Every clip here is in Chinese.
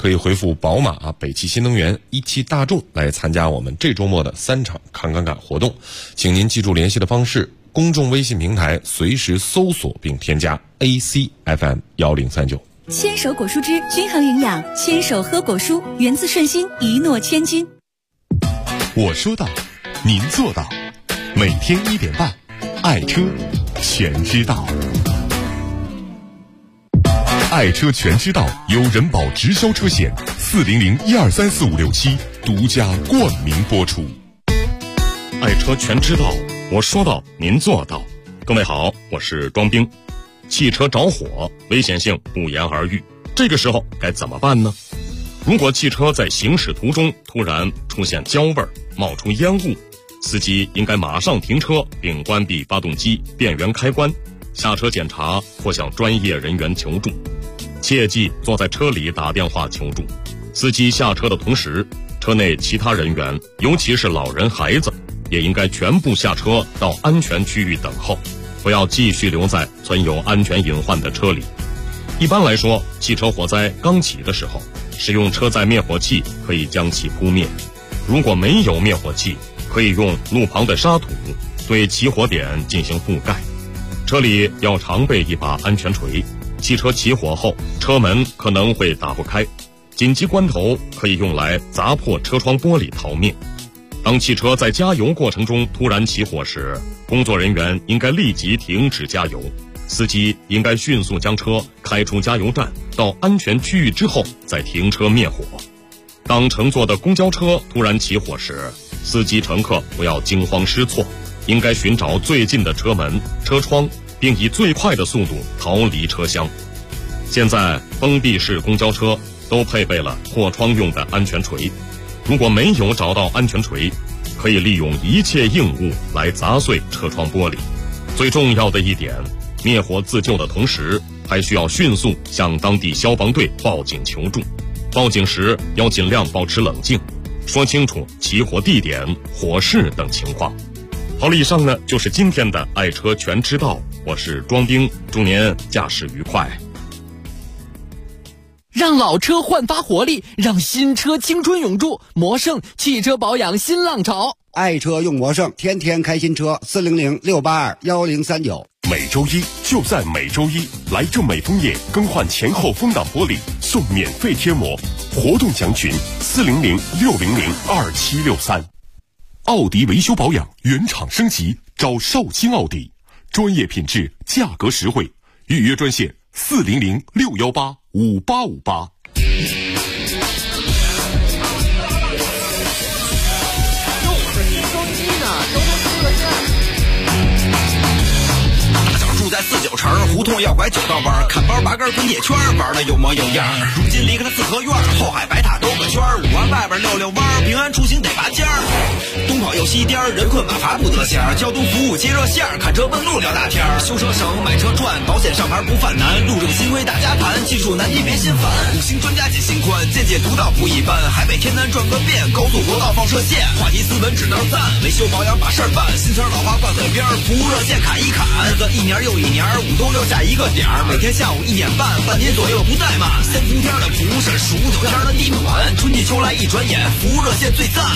可以回复宝马、北汽新能源、一汽大众来参加我们这周末的3场看看活动。请您记住联系的方式，公众微信平台随时搜索并添加 ACFM1039。 牵手果蔬汁均衡营养，牵手喝果蔬，源自顺心，一诺千金。 我说到，您做到，每天1点半，爱车全知道。爱车全知道由人保直销车险400123456独家冠名播出。 爱车全知道，我说到，您做到。各位好，我是庄兵。汽车着火，危险性不言而喻，这个时候该怎么办呢？如果汽车在行驶途中突然出现焦味，冒出烟雾，司机应该马上停车并关闭发动机电源开关，下车检查或向专业人员求助。切记坐在车里打电话求助。司机下车的同时，车内其他人员，尤其是老人孩子，也应该全部下车到安全区域等候，不要继续留在存有安全隐患的车里。一般来说，汽车火灾刚起的时候，使用车载灭火器可以将其扑灭。如果没有灭火器，可以用路旁的沙土对起火点进行覆盖。车里要常备一把安全锤，汽车起火后，车门可能会打不开，紧急关头可以用来砸破车窗玻璃逃命。当汽车在加油过程中突然起火时，工作人员应该立即停止加油，司机应该迅速将车开出加油站，到安全区域之后再停车灭火。当乘坐的公交车突然起火时，司机乘客不要惊慌失措，应该寻找最近的车门、车窗，并以最快的速度逃离车厢。现在封闭式公交车都配备了破窗用的安全锤，如果没有找到安全锤，可以利用一切硬物来砸碎车窗玻璃。最重要的一点，灭火自救的同时，还需要迅速向当地消防队报警求助。报警时要尽量保持冷静，说清楚起火地点、火势等情况。好了，以上呢就是今天的爱车全知道，我是庄兵，祝您驾驶愉快。 让老车焕发活力，让新车青春永驻。魔胜汽车保养新浪潮， 爱车用魔胜，天天开新车。400-682-1039。 每周一就在每周一，来正美枫叶更换前后风挡玻璃送免费贴膜，活动详询400-600-2763。奥迪维修保养原厂升级，找绍兴奥迪，专业品质，价格实惠，预约专线400-618-5858。 在49城胡同要拐9道弯，看包拔根滚铁圈，玩的有模有样。如今离开了四合院，后海白塔兜个圈，5环外边溜弯，平安出行得拔尖儿。东跑又西颠，人困马乏不得闲。交通服务接热线，看车问路聊大天。修车省，买车赚，保险上牌不犯难。路政新规大家谈，技术难题别心烦。5星专家解心宽，见解独到不一般。海北天南转个遍，高速国道放射线。话题斯文只能赞，维修保养把事儿办。新车老花挂嘴边，服务热线砍一砍。日子一年又一年，5都留下一个点儿，每天下午1点半，半年左右不怠慢。3伏天的服务是数9天的地暖，春季秋来一转眼，服务热线最赞。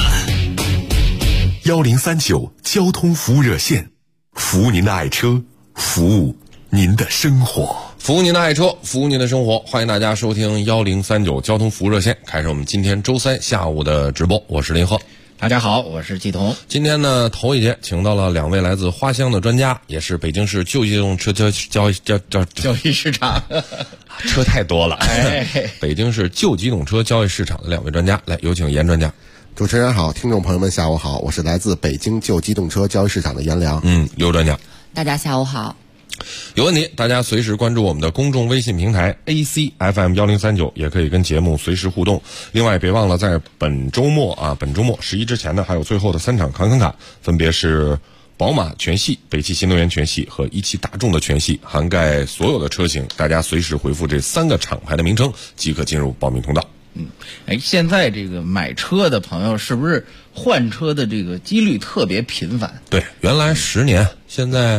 1039交通服务热线，服务您的爱车，服务您的生活， 服务您的爱车，服务您的生活。欢迎大家收听1039交通服务热线，开始我们今天周3下午的直播，我是林鹤。 大家好，我是季彤。 今天呢，头一节请到了2位来自花乡的专家，也是北京市旧机动车交易市场， 车太多了。北京市旧机动车交易市场的2位专家，来有请严专家。 主持人好，听众朋友们下午好，我是来自北京旧机动车交易市场的严良。 刘专家。 大家下午好。 有问题大家随时关注我们的公众微信平台 ACFM1039，也可以跟节目随时互动。另外别忘了在本周末11之前呢，还有最后的3场看卡，分别是宝马全系、北汽新能源全系和一汽大众的全系，涵盖所有的车型，大家随时回复这3个厂牌的名称即可进入报名通道。 现在这个买车的朋友是不是换车的这个几率特别频繁？ 对，原来10年，现在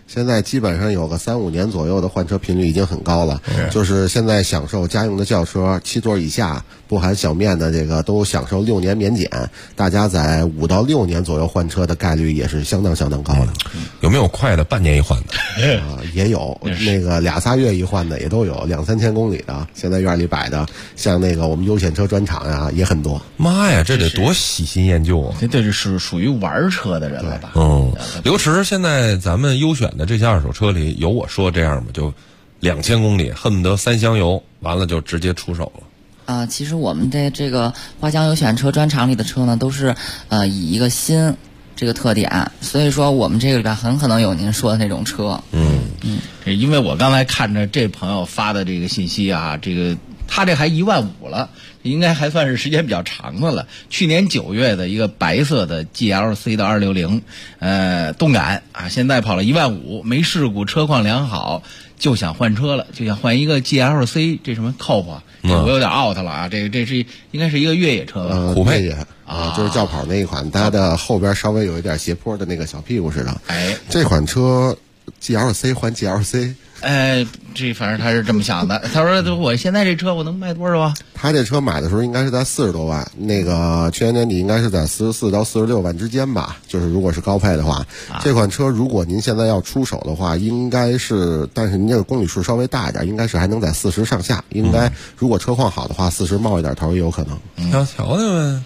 现在基本上有个3-5年左右的换车频率已经很高了，就是现在享受家用的轿车7座以下不含小面的这个都享受6年免检，大家在5到6年左右换车的概率也是相当高的。 有没有快的半年一换的？ 也有那个2-3月一换的也都有，2-3千公里的，现在院里摆的，像那个我们优选车专场呀也很多。 妈呀，这得多喜新厌旧啊！ 这是属于玩车的人了吧？ 刘驰，现在咱们优选的这些二手车里有我说这样吗？就2000公里，恨不得3箱油，完了就直接出手了。 其实我们的这个花乡优选车专场里的车呢，都是以一个新这个特点，所以说我们这个里边很可能有您说的那种车。 因为我刚才看着这朋友发的这个信息啊，他这还15000了，应该还算是时间比较长的了。去年9月的一个白色的 GLC 的260，动感啊，现在跑了15000，没事故，车况良好，就想换车了，就想换一个 GLC， 这什么靠谱？我有点 out 了啊，这是应该是一个越野车吧？ 虎配就是轿跑那一款，它的后边稍微有一点斜坡的那个小屁股似的。这款车 GLC 换 GLC。 这反正他是这么想的。他说我现在这车我能卖多少啊？ 他这车买的时候应该是在40多万，那个去年年底应该是在44到46万之间吧。就是如果是高配的话，这款车如果您现在要出手的话，应该是，但是您这个公里数稍微大一点，应该是还能在40上下。应该如果车况好的话，40冒一点头也有可能。 调呗。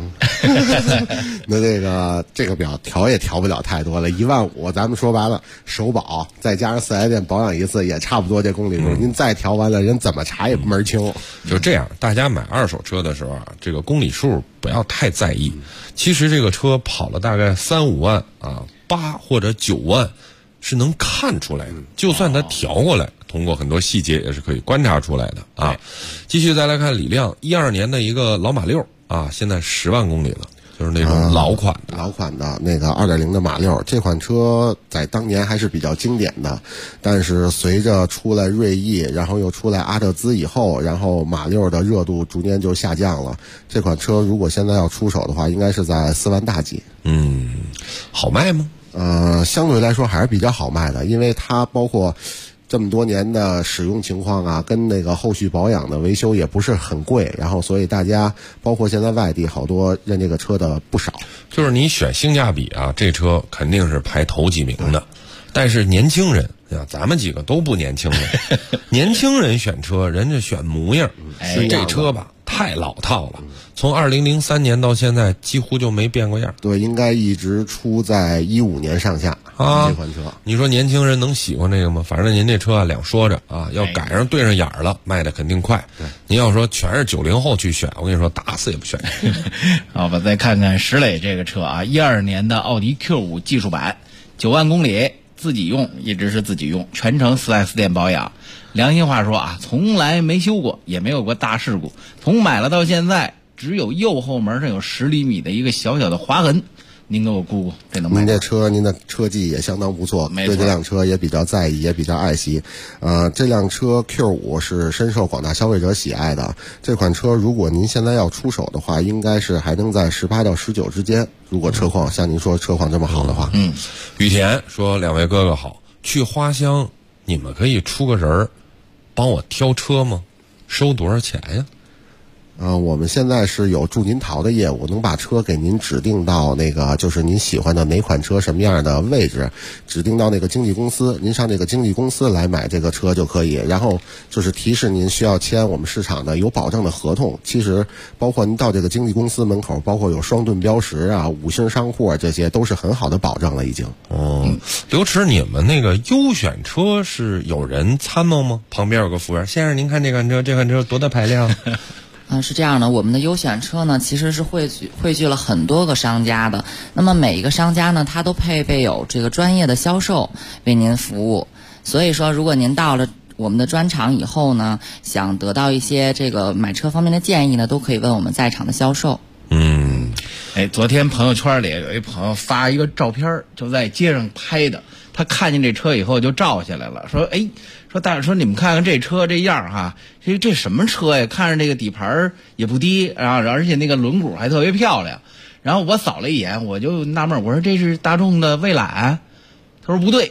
那这个表调也调不了太多了，15000，咱们说白了，首保再加上4S店保养一次也差不多这公里数，您再调完了，人怎么查也门清。 就这样，大家买二手车的时候啊，这个公里数不要太在意。其实这个车跑了大概3-5万啊，8或者9万是能看出来的，就算它调过来，通过很多细节也是可以观察出来的啊。继续再来看李亮，12年的一个老马六啊，现在10万公里了。就是那种老款的那个2.0的马六，这款车在当年还是比较经典的，但是随着出来锐意，然后又出来阿特兹以后，然后马六的热度逐年就下降了。这款车如果现在要出手的话，应该是在4万大几。 好卖吗？ 相对来说还是比较好卖的，因为它包括这么多年的使用情况啊，跟那个后续保养的维修也不是很贵，然后所以大家包括现在外地好多认这个车的不少。 就是你选性价比啊，这车肯定是排头几名的。但是年轻人，咱们几个都不年轻了，年轻人选车，人家选模样。这车吧太老套了，从2003年到现在几乎就没变过样。 对，应该一直出在15年上下啊。这款车， 你说年轻人能喜欢这个吗？反正您这车啊两说着啊，要赶上对上眼儿了，卖的肯定快。您要说全是90后去选，我跟你说打死也不选。 好吧，再看看石磊这个车啊，12年的奥迪 Q5 技术版，9万公里。自己用，一直是自己用，全程4S店保养。良心话说啊，从来没修过，也没有过大事故。从买了到现在，只有右后门上有10厘米的一个小小的划痕。您给我估估，这能卖？ 您的车技也相当不错，对这辆车也比较在意，也比较爱惜。这辆车 Q5 是深受广大消费者喜爱的。这款车如果您现在要出手的话，应该是还能在18到19之间。如果车况像您说车况这么好的话。 雨田说：“两位哥哥好，去花乡你们可以出个人儿，帮我挑车吗？收多少钱呀？” 我们现在是有助您淘的业务，能把车给您指定到那个就是您喜欢的哪款车什么样的位置，指定到那个经纪公司，您上这个经纪公司来买这个车就可以。然后就是提示您需要签我们市场的有保证的合同。其实包括您到这个经纪公司门口，包括有双盾标识啊、5星商户啊，这些都是很好的保障了已经。 刘驰，你们那个优选车是有人参谋吗？旁边有个服务员，先生您看这款车多大排量？ 是这样的，我们的优选车呢，其实是汇聚了很多个商家的。那么每一个商家呢，它都配备有这个专业的销售为您服务。所以说，如果您到了我们的专场以后呢，想得到一些这个买车方面的建议呢，都可以问我们在场的销售。 昨天朋友圈里有一朋友发一个照片，就在街上拍的。他看见这车以后就照下来了，说大爷，你们看看这车这样哈，这什么车呀？看着这个底盘也不低，而且那个轮毂还特别漂亮。然后我扫了一眼，我就纳闷，我说这是大众的蔚揽？他说不对，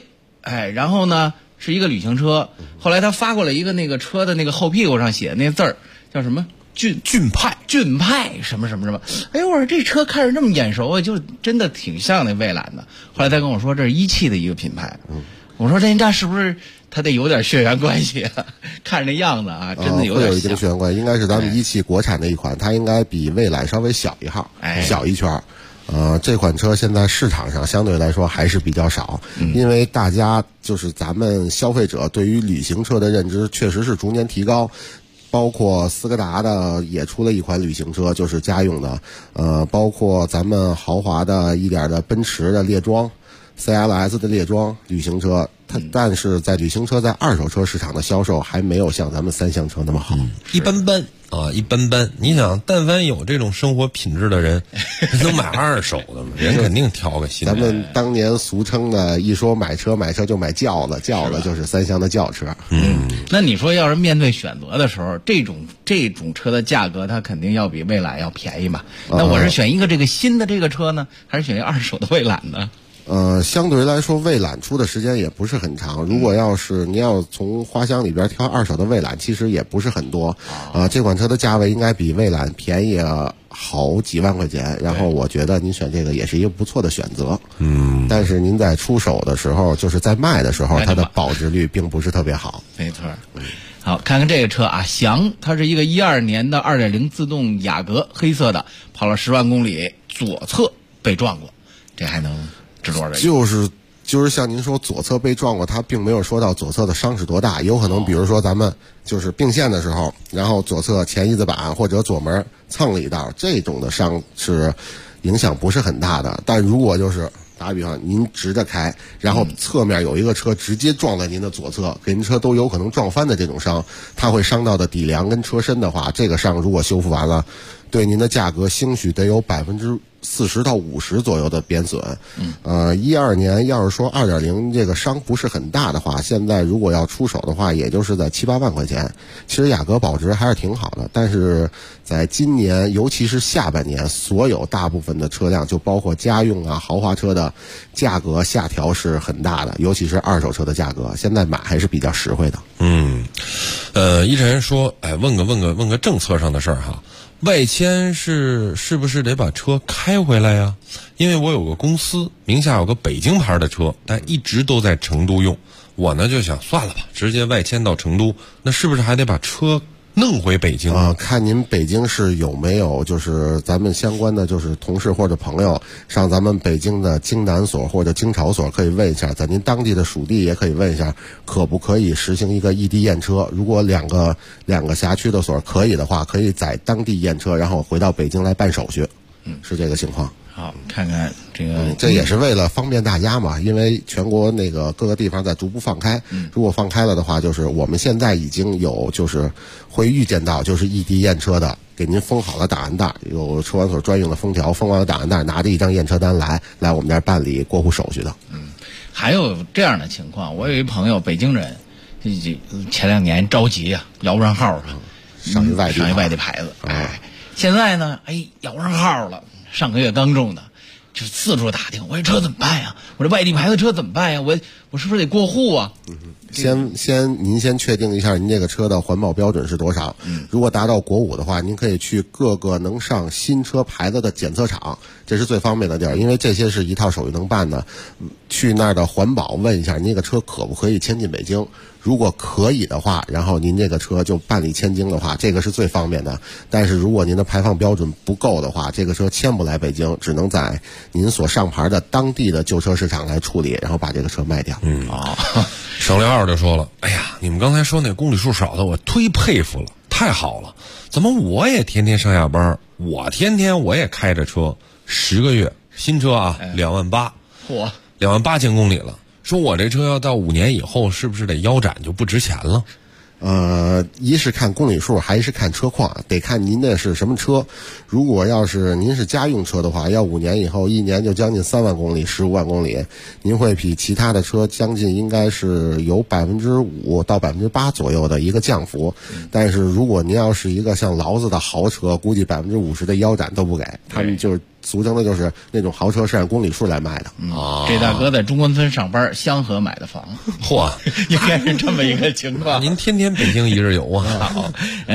然后呢是一个旅行车，后来他发过来一个那个车的那个后屁股上写的那字儿叫什么骏派什么什么什么，哎，我说这车看着这么眼熟啊，就真的挺像那蔚揽的。后来他跟我说这是一汽的一个品牌，我说这是不是他得有点血缘关系啊？看着那样子啊，真的有点像。 会有一定血缘关系，应该是咱们一汽国产的一款，它应该比蔚揽稍微小一号，小一圈。这款车现在市场上相对来说还是比较少，因为大家就是咱们消费者对于旅行车的认知确实是逐年提高。包括斯柯达的也出了一款旅行车，就是家用的，包括咱们豪华的一点的奔驰的猎装 CLS 的猎装旅行车，但是在旅行车在二手车市场的销售还没有像咱们三厢车那么好， 一般般啊，一般般。你想，但凡有这种生活品质的人，能买二手的吗？人肯定挑个新的。 咱们当年俗称的，一说买车就买轿子，轿子就是三厢的轿车。 那你说要是面对选择的时候，这种车的价格，它肯定要比蔚揽要便宜嘛？那我是选一个这个新的这个车呢，还是选一个二手的蔚揽呢？ 相对来说，蔚揽出的时间也不是很长。如果要是你要从花箱里边挑二手的蔚揽，其实也不是很多。这款车的价位应该比蔚揽便宜好几万块钱。然后我觉得您选这个也是一个不错的选择。但是您在出手的时候，就是在卖的时候，它的保值率并不是特别好。 没错。好，看看这个车啊，翔，它是一个12年的2.0自动雅阁，黑色的，跑了10万公里，左侧被撞过，这还能值多少钱？ 就是像您说左侧被撞过，它并没有说到左侧的伤是多大，有可能比如说咱们就是并线的时候，然后左侧前翼子板或者左门蹭了一道，这种的伤是影响不是很大的。但如果就是打比方，您直着开，然后侧面有一个车直接撞在您的左侧，给您车都有可能撞翻的这种伤，它会伤到的底梁跟车身的话，这个伤如果修复完了，对您的价格兴许得有40%到50%左右的贬损。12年要是说2.0这个伤不是很大的话，现在如果要出手的话，也就是在7、8万块钱。其实雅阁保值还是挺好的，但是在今年，尤其是下半年，所有大部分的车辆，就包括家用啊、豪华车的价格下调是很大的，尤其是二手车的价格，现在买还是比较实惠的。 一晨说，问个政策上的事儿哈。外迁是不是得把车开回来呀？因为我有个公司名下有个北京牌的车，但一直都在成都用。我呢就想算了吧，直接外迁到成都，那是不是还得把车弄回北京看您北京市有没有就是咱们相关的就是同事或者朋友上咱们北京的京南所或者京朝所，可以问一下，在您当地的属地也可以问一下，可不可以实行一个异地验车。如果两个辖区的所可以的话，可以在当地验车，然后回到北京来办手续。是这个情况。 好，看看这个， 这也是为了方便大家嘛，因为全国那个各个地方在逐步放开。如果放开了的话，就是我们现在已经有就是会预见到就是异地验车的，给您封好了档案袋，有车管所专用的封条，封完了档案袋，拿着一张验车单来我们这儿办理过户手续的。 还有这样的情况，我有一朋友北京人，前2年着急啊，摇不上号上一外地牌子，现在呢，摇不上号了。上个月刚中的，就四处打听，我这车怎么办呀？我这外地牌的车怎么办呀？我是不是得过户啊？ 您先确定一下您这个车的环保标准是多少。如果达到国5的话，您可以去各个能上新车牌子的检测厂，这是最方便的地儿，因为这些是一套手续能办的。去那儿的环保问一下，您这个车可不可以迁进北京？如果可以的话，然后您这个车就办理迁京的话，这个是最方便的。但是如果您的排放标准不够的话，这个车迁不来北京，只能在您所上牌的当地的旧车市场来处理，然后把这个车卖掉。 省略号就说了，哎呀，你们刚才说那公里数少的，我忒佩服了，太好了！怎么我也天天上下班，我也开着车，10个月新车啊，2万8， 嚯 ，2万8000公里了。说我这车要到5年以后，是不是得腰斩就不值钱了？ 一是看公里数，还是看车况，得看您的是什么车。如果要是您是家用车的话，要5年以后，1年就将近3万公里，15万公里，您会比其他的车将近应该是有5%到8%左右的一个降幅。但是如果您要是一个像劳斯的豪车，估计50%的腰斩都不给，他们就是俗称的就是那种豪车是按公里数来卖的。 这大哥在中关村上班，香河买的房， 嚯， 应该是这么一个情况。 您天天北京一日游啊？ 好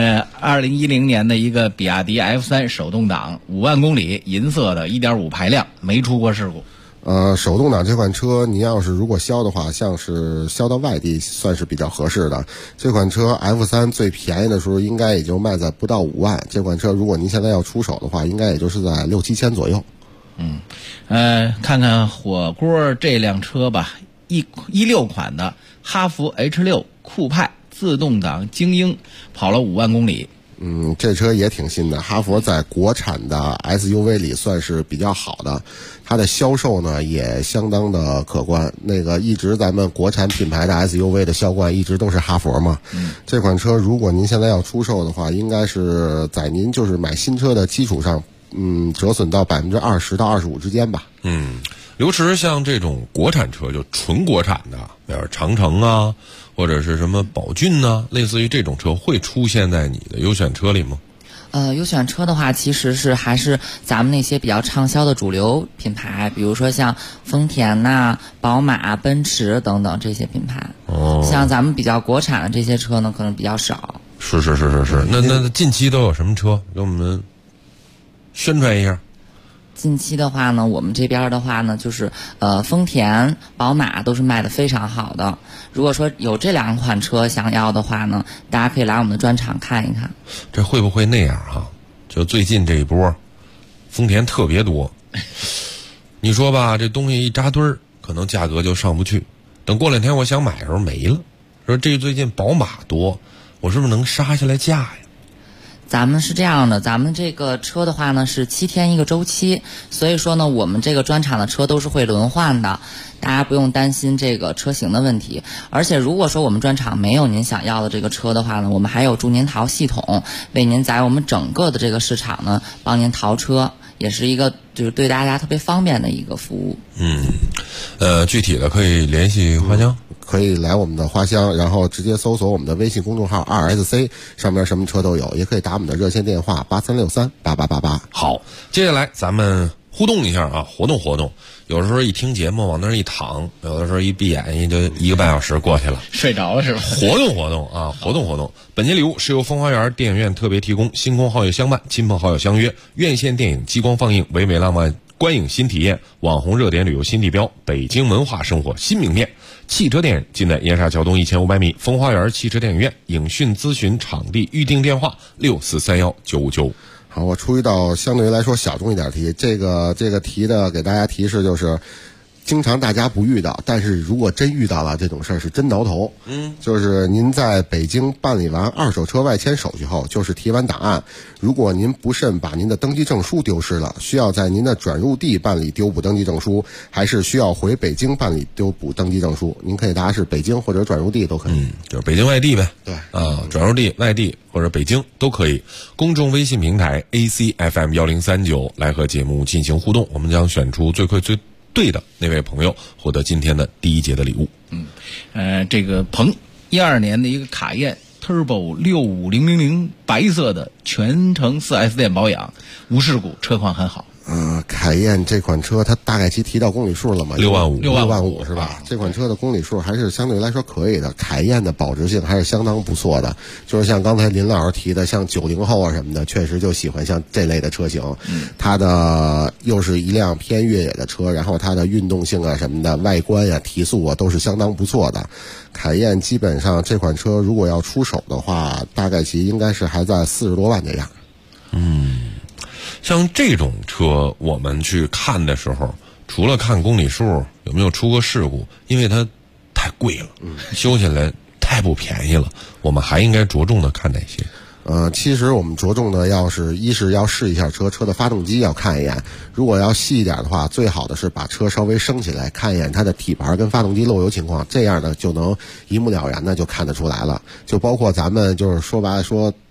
，2010年的一个比亚迪 F3 手动挡，5万公里，银色的 1.5 排量，没出过事故。 手动挡这款车，您要是如果销的话，像是销到外地算是比较合适的。这款车 F3 最便宜的时候应该也就卖在不到5万，这款车如果您现在要出手的话，应该也就是在6、7千左右。 看看火锅这辆车吧，16款的哈弗 H6 酷派自动挡精英，跑了5万公里。 这车也挺新的，哈弗在国产的 SUV 里算是比较好的，它的销售呢也相当的可观。那个一直咱们国产品牌的 SUV 的销冠一直都是哈弗嘛。这款车如果您现在要出售的话，应该是在您就是买新车的基础上，折损到20%到25%之间吧。 刘驰，像这种国产车就纯国产的，比如长城啊，或者是什么宝骏啊，类似于这种车会出现在你的优选车里吗？ 优选车的话，其实是还是咱们那些比较畅销的主流品牌，比如说像丰田呐、宝马、奔驰等等这些品牌。像咱们比较国产的这些车呢，可能比较少。 是。那近期都有什么车？给我们宣传一下。 近期的话呢，我们这边的话呢，就是丰田、宝马都是卖的非常好的。如果说有这2款车想要的话呢，大家可以来我们的专场看一看。 这会不会那样啊？就最近这一波，丰田特别多，你说吧，这东西一扎堆儿，可能价格就上不去。等过2天我想买的时候没了。说这最近宝马多，我是不是能杀下来价呀？ 咱们是这样的，咱们这个车的话呢是7天一个周期，所以说呢我们这个专场的车都是会轮换的，大家不用担心这个车型的问题。而且如果说我们专场没有您想要的这个车的话呢，我们还有助您淘系统，为您在我们整个的这个市场呢帮您淘车，也是一个就是对大家特别方便的一个服务。 具体的可以联系花江。 可以来我们的花乡，然后直接搜索我们的微信公众号 2SC， 上面什么车都有，也可以打我们的热线电话83638888。 好，接下来咱们互动一下啊，活动。有的时候一听节目往那儿一躺，有的时候一闭眼就1个半小时过去了， 睡着了是吧？ 活动。本节礼物是由风花园电影院特别提供，星空好友相伴，亲朋好友相约，院线电影激光放映，唯美浪漫观影新体验，网红热点旅游新地标，北京文化生活新名片。汽车电影尽在燕莎桥东1500米风花园汽车电影院，影讯咨询场地预订电话6431-959。 好，我出一道相对来说小众一点题，这个题的给大家提示就是，经常大家不遇到，但是如果真遇到了这种事儿是真挠头。就是您在北京办理完二手车外迁手续后，就是提完档案，如果您不慎把您的登记证书丢失了，需要在您的转入地办理丢补登记证书，还是需要回北京办理丢补登记证书？您可以答是北京或者转入地都可以。 就是北京外地呗。 对转入地、外地或者北京都可以。公众微信平台 ACFM1039来和节目进行互动，我们将选出最快最对的那位朋友获得今天的第一节的礼物。 这个鹏12年的一个卡宴 Turbo 65000白色的全程4S 店保养，无事故，车况很好。 凯宴这款车它大概其提到公里数了吗？6万5是吧？这款车的公里数还是相对来说可以的，凯宴的保值性还是相当不错的。就是像刚才林老师提的，像90后啊什么的，确实就喜欢像这类的车型。它的又是一辆偏越野的车，然后它的运动性啊什么的，外观啊提速啊都是相当不错的。凯宴基本上这款车如果要出手的话，大概其应该是还在40多万这样。 像这种车我们去看的时候，除了看公里数有没有出过事故，因为它太贵了，修起来太不便宜了，我们还应该着重的看哪些？ 其实我们着重的一是要试一下车的发动机要看一眼，如果要细一点的话，最好的是把车稍微升起来看一眼它的底盘跟发动机漏油情况，这样呢就能一目了然的就看得出来了。就包括咱们就是说白了说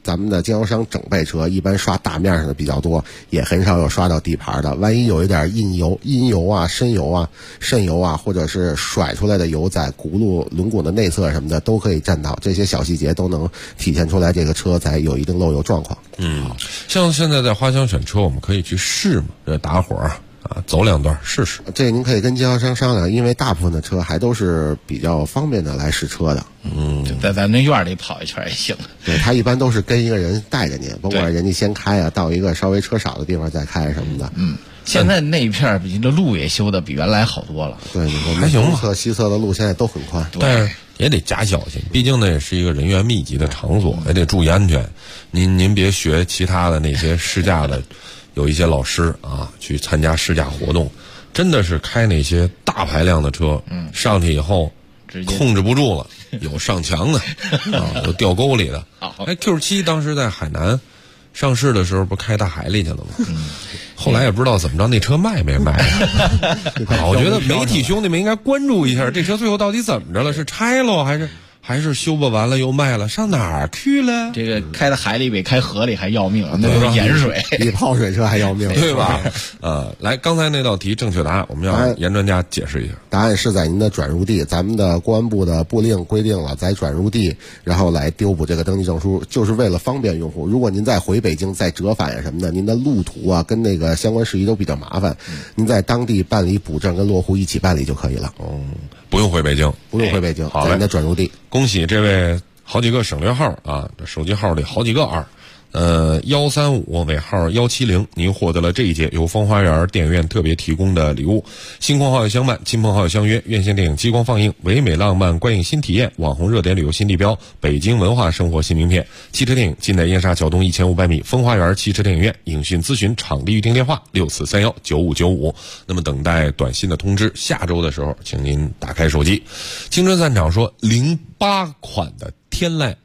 咱们的经销商整备车一般刷大面上的比较多，也很少有刷到底盘的。万一有一点阴油啊、渗油啊，或者是甩出来的油在轱辘轮毂的内侧什么的，都可以占到。这些小细节都能体现出来这个车才有一定漏油状况。 像现在在花乡选车，我们可以去试嘛，这打火啊，走2段试试。 这您可以跟经销商商量，因为大部分的车还都是比较方便的来试车的。 就在咱那院里跑一圈也行。 对，他一般都是跟一个人带着您，甭管人家先开啊，到一个稍微车少的地方再开什么的。 现在那一片比这路也修的比原来好多了。 对， 还行吧。 东侧西侧的路现在都很宽， 但是也得加小心，毕竟那也是一个人员密集的场所，也得注意安全。您别学其他的那些试驾的，有一些老师啊去参加试驾活动，真的是开那些大排量的车，上去以后控制不住了，有上墙的有掉沟里的。Q7 当时在海南上市的时候不开大海里去了吗？后来也不知道怎么着，那车卖没卖我觉得媒体兄弟们应该关注一下，这车最后到底怎么着了？是拆了还是修不完了又卖了？上哪儿去了？ 这个开到海里比开河里还要命，那都是盐水， 比泡水车还要命， 对吧？来，刚才那道题正确答案，我们要严专家解释一下。 答案是在您的转入地，咱们的公安部的布令规定了，在转入地然后来丢补这个登记证书，就是为了方便用户。如果您再回北京再折返呀什么的，您的路途啊跟那个相关事宜都比较麻烦，您在当地办理补证跟落户一起办理就可以了。 不用回北京， 在您的转入地。 恭喜这位好几个省略号啊，这手机号里好几个2。135尾号170，您获得了这一届由风花园电影院特别提供的礼物。星空好友相伴，亲朋好友相约，院线电影激光放映，唯美浪漫观影新体验，网红热点旅游新地标，北京文化生活新名片。汽车电影尽在燕莎桥东1500米风花园汽车电影院。影讯咨询场地预订电话64319555。那么等待短信的通知，下周的时候请您打开手机。青春散场说08款的天籁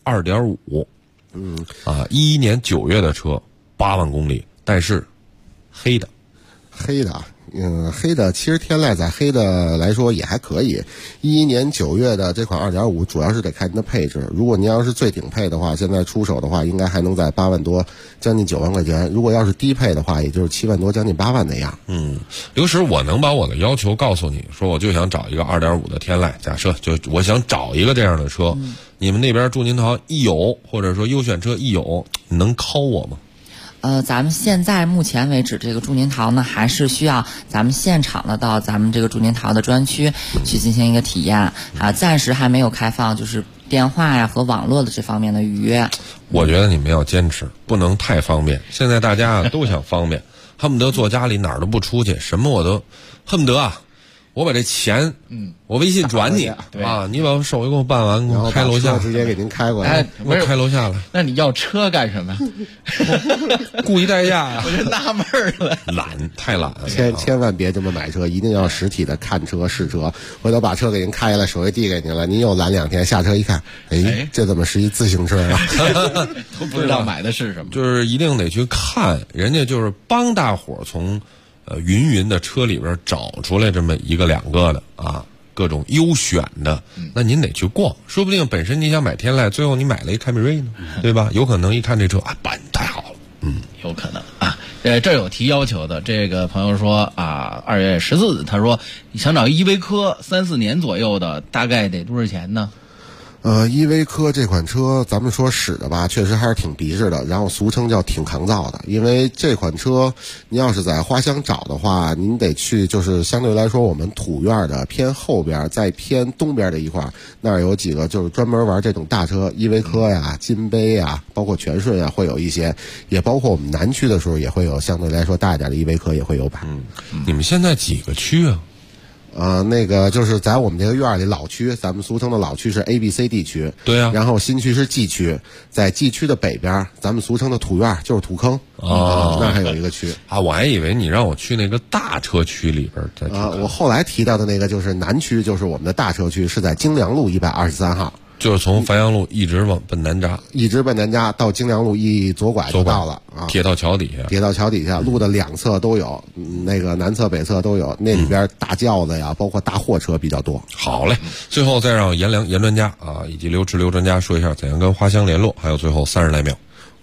2.5。11年9月的车，8万公里，但是黑的， 黑的其实天籁在黑的来说也还可以。11年9月的这款 2.5 主要是得看您的配置，如果您要是最顶配的话，现在出手的话应该还能在8万多将近9万块钱，如果要是低配的话也就是7万多将近8万那样。 刘石，我能把我的要求告诉你，说我就想找一个 2.5 的天籁，假设就我想找一个这样的车，你们那边祝您涛一有，或者说优选车一有，能call我吗？ 咱们现在目前为止，这个祝您桃呢，还是需要咱们现场的到咱们这个祝您桃的专区去进行一个体验暂时还没有开放，就是电话呀和网络的这方面的预约。 我觉得你们要坚持，不能太方便。现在大家都想方便，恨不得坐家里哪儿都不出去，什么我都恨不得我把这钱，我微信转你你把手续给我办完，给我开楼下， 直接给您开过来， 我开楼下来。 那你要车干什么？ 雇一代驾呀！ 我就纳闷了， 太懒了。 千万别这么买车，一定要实体的看车试车，回头把车给您开了，手机递给您了，您又懒2天，下车一看，这怎么是一自行车啊？ 都不知道买的是什么。 就是一定得去看，人家就是帮大伙从云的车里边找出来这么1个2个的各种优选的，那您得去逛，说不定本身你想买天籁，最后你买了一凯美瑞呢，对吧？有可能一看这车办太好了， 有可能这有提要求的，这个朋友说2月14日，他说你想找依维柯3、4年左右的，大概得多少钱呢？ 依维柯这款车咱们说使的吧，确实还是挺逼真的，然后俗称叫挺抗造的。因为这款车您要是在花乡找的话，您得去就是相对来说我们土院的偏后边，再偏东边的一块，那儿有几个就是专门玩这种大车，依维柯呀、金杯呀，包括全顺呀会有一些，也包括我们南区的时候也会有相对来说大一点的依维柯也会有摆。 你们现在几个区啊？ 那个就是在我们这个院里老区，咱们俗称的老区是 A、B、C、D 区， 对啊。 然后新区是 G 区，在 G 区的北边，咱们俗称的土院就是土坑那还有一个区我还以为你让我去那个大车区里边再我后来提到的那个就是南区，就是我们的大车区，是在京良路123号。 就是从繁阳路一直往奔南闸， 到京良路一左拐就到了铁道桥底下， 路的2侧都有，那个南侧北侧都有，那里边大轿子呀，包括大货车比较多。 好嘞，最后再让严专家以及刘专家说一下怎样跟花乡联络，还有最后30来秒。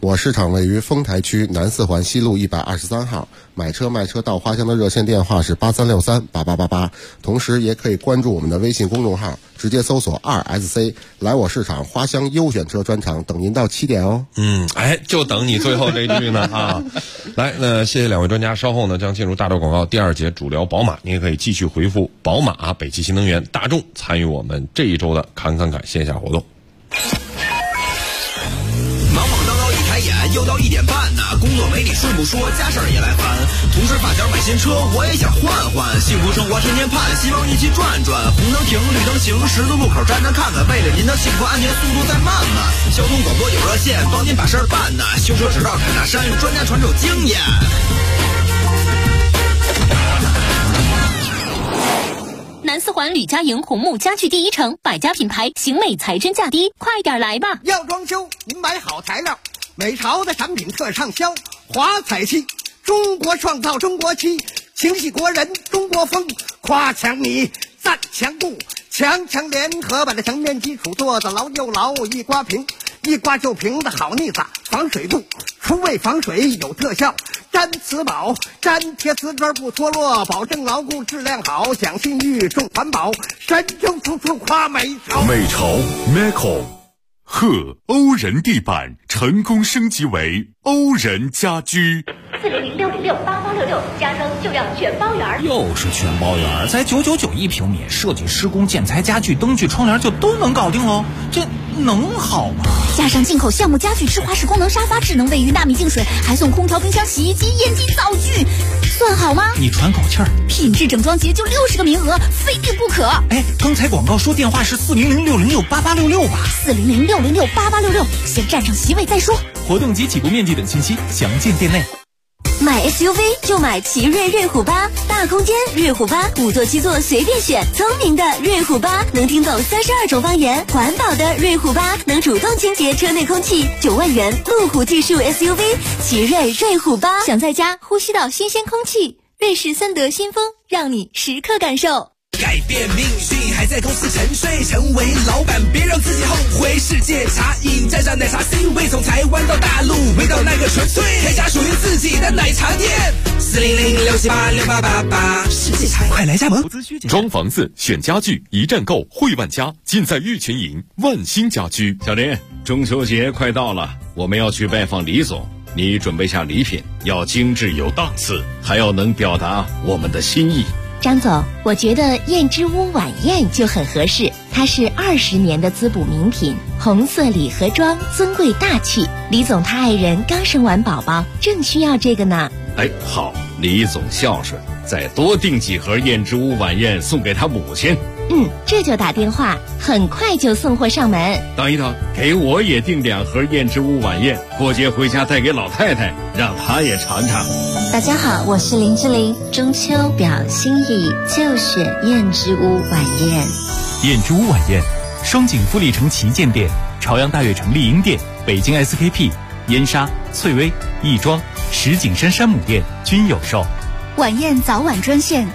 我市场位于丰台区南四环西路123号，买车卖车到花乡的热线电话是83638888，同时也可以关注我们的微信公众号，直接搜索2SC， 来我市场花乡优选车专场，等您到7点哦。 就等你最后这句呢啊！来，谢谢两位专家，稍后呢将进入大豆广告第二节主聊宝马，您也可以继续回复宝马、北汽新能源、大众参与我们这一周的侃线下活动。 又到1点半呢，工作没你睡不说，家事儿也来烦。同事发小买新车，我也想换换。幸福生活天天盼，希望一起转转。红灯停，绿灯行，十字路口站着看看。为了您的幸福安全，速度再慢慢。交通广播有热线，帮您把事儿办呢。修车直到砍大山，专家传授经验。 南四环吕家营红木家具第一城，百家品牌，型美材真价低，快点来吧！ 要装修，您买好材料。美潮的产品特畅销，华彩漆，中国创造中国漆，情系国人中国风，夸墙米，赞墙布，强联合把这墙面基础做得牢又牢，一刮平，一刮就平的好腻子，防水布，除味防水有特效，粘瓷宝，粘贴瓷砖不脱落，保证牢固质量好，讲信誉重环保，神州处处夸美潮。 美潮 Meco。欧人地板成功升级为欧人家居。 400-606-8866，加装就要全包圆。 又是全包圆，才999一平米，设计、施工、建材、家具、灯具、窗帘就都能搞定喽，这能好吗？ 加上进口橡木家具、智华式功能沙发、智能卫浴、纳米净水，还送空调、冰箱、洗衣机、烟机、灶具，算好吗？ 你喘口气儿。 品质整装节就60个名额，非订不可。 刚才广告说电话是400-606-8866吧 ？400-606-8866，先占上席位再说。 活动及起步面积等信息详见店内。 买 SUV 就买奇瑞瑞虎8，大空间瑞虎8，5座7座随便选，聪明的瑞虎8能听懂32种方言，环保的瑞虎8能主动清洁车内空气，9万元路虎技术 SUV 奇瑞瑞虎8，想在家呼吸到新鲜空气，瑞士森德新风让你时刻感受。 改变命运还在公司沉睡，成为老板别让自己后悔。世界茶饮沾上奶茶 C 位，从台湾到大陆，味道那个纯粹，开家属于自己的奶茶店。400-678-6888，世界茶快来加盟。 装房子选家具一站购，汇万家尽在玉泉营万兴家居。 小林，中秋节快到了，我们要去拜访李总，你准备下礼品，要精致有档次，还要能表达我们的心意。 张总，我觉得燕之屋晚宴就很合适，它是20年的滋补名品，红色礼盒装，尊贵大气。李总他爱人刚生完宝宝，正需要这个呢。 好，李总孝顺，再多订几盒燕之屋晚宴送给他母亲。 这就打电话，很快就送货上门。 等一等，给我也订2盒燕之屋晚宴，过节回家带给老太太，让她也尝尝。 大家好，我是林志玲，中秋表心意就选燕之屋晚宴。 燕之屋晚宴，双井富力城旗舰店、朝阳大悦城丽婴店、北京 SKP、燕莎、翠微、亦庄、石景山山姆店均有售。 晚宴早晚专线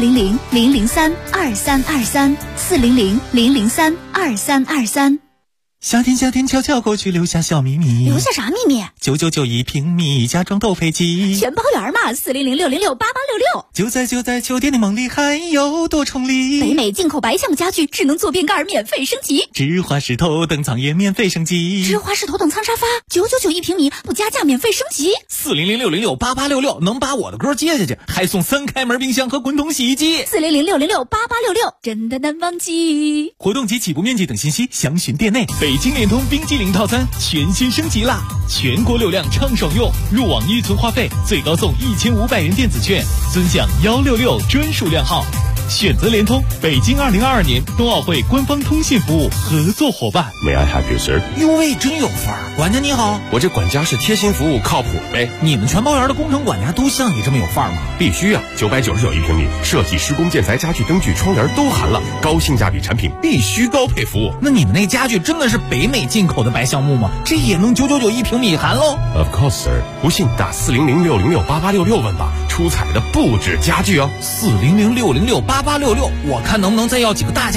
400-003-2323，400-003-2323。 夏天悄悄过去，留下小秘密。 留下啥秘密 ？999一平米，家装豆配机， 全包圆嘛！400-606-8866。 就在秋天的梦里，还有多重礼。 北美进口白橡家具，智能坐便盖免费升级， 芝华士头等舱也免费升级， 芝华士头等舱沙发999一平米，不加价免费升级。 400-606-8866能把我的歌接下去，还送3开门冰箱和滚筒洗衣机。 400-606-8866，真的难忘记。 活动及起步面积等信息详询店内。北京联通冰激凌套餐全新升级啦！全国流量畅爽用，入网预存话费最高送1500元电子券，尊享166专属靓号。选择联通，北京2022年冬奥会官方通信服务合作伙伴。 May I help you, sir？ 哟喂，真有范儿！管家你好， 我这管家是贴心服务，靠谱呗。 你们全包圆的工程管家都像你这么有范儿吗？ 必须啊！999一平米，设计、施工、建材、家具、灯具、窗帘都含了，高性价比产品必须高配服务。 那你们那家具真的是北美进口的白橡木吗？这也能999一平米含喽 ？Of course, sir。不信打400-606-8866问吧，出彩的不止家具哦。 400-606-8866，我看能不能再要几个大家电。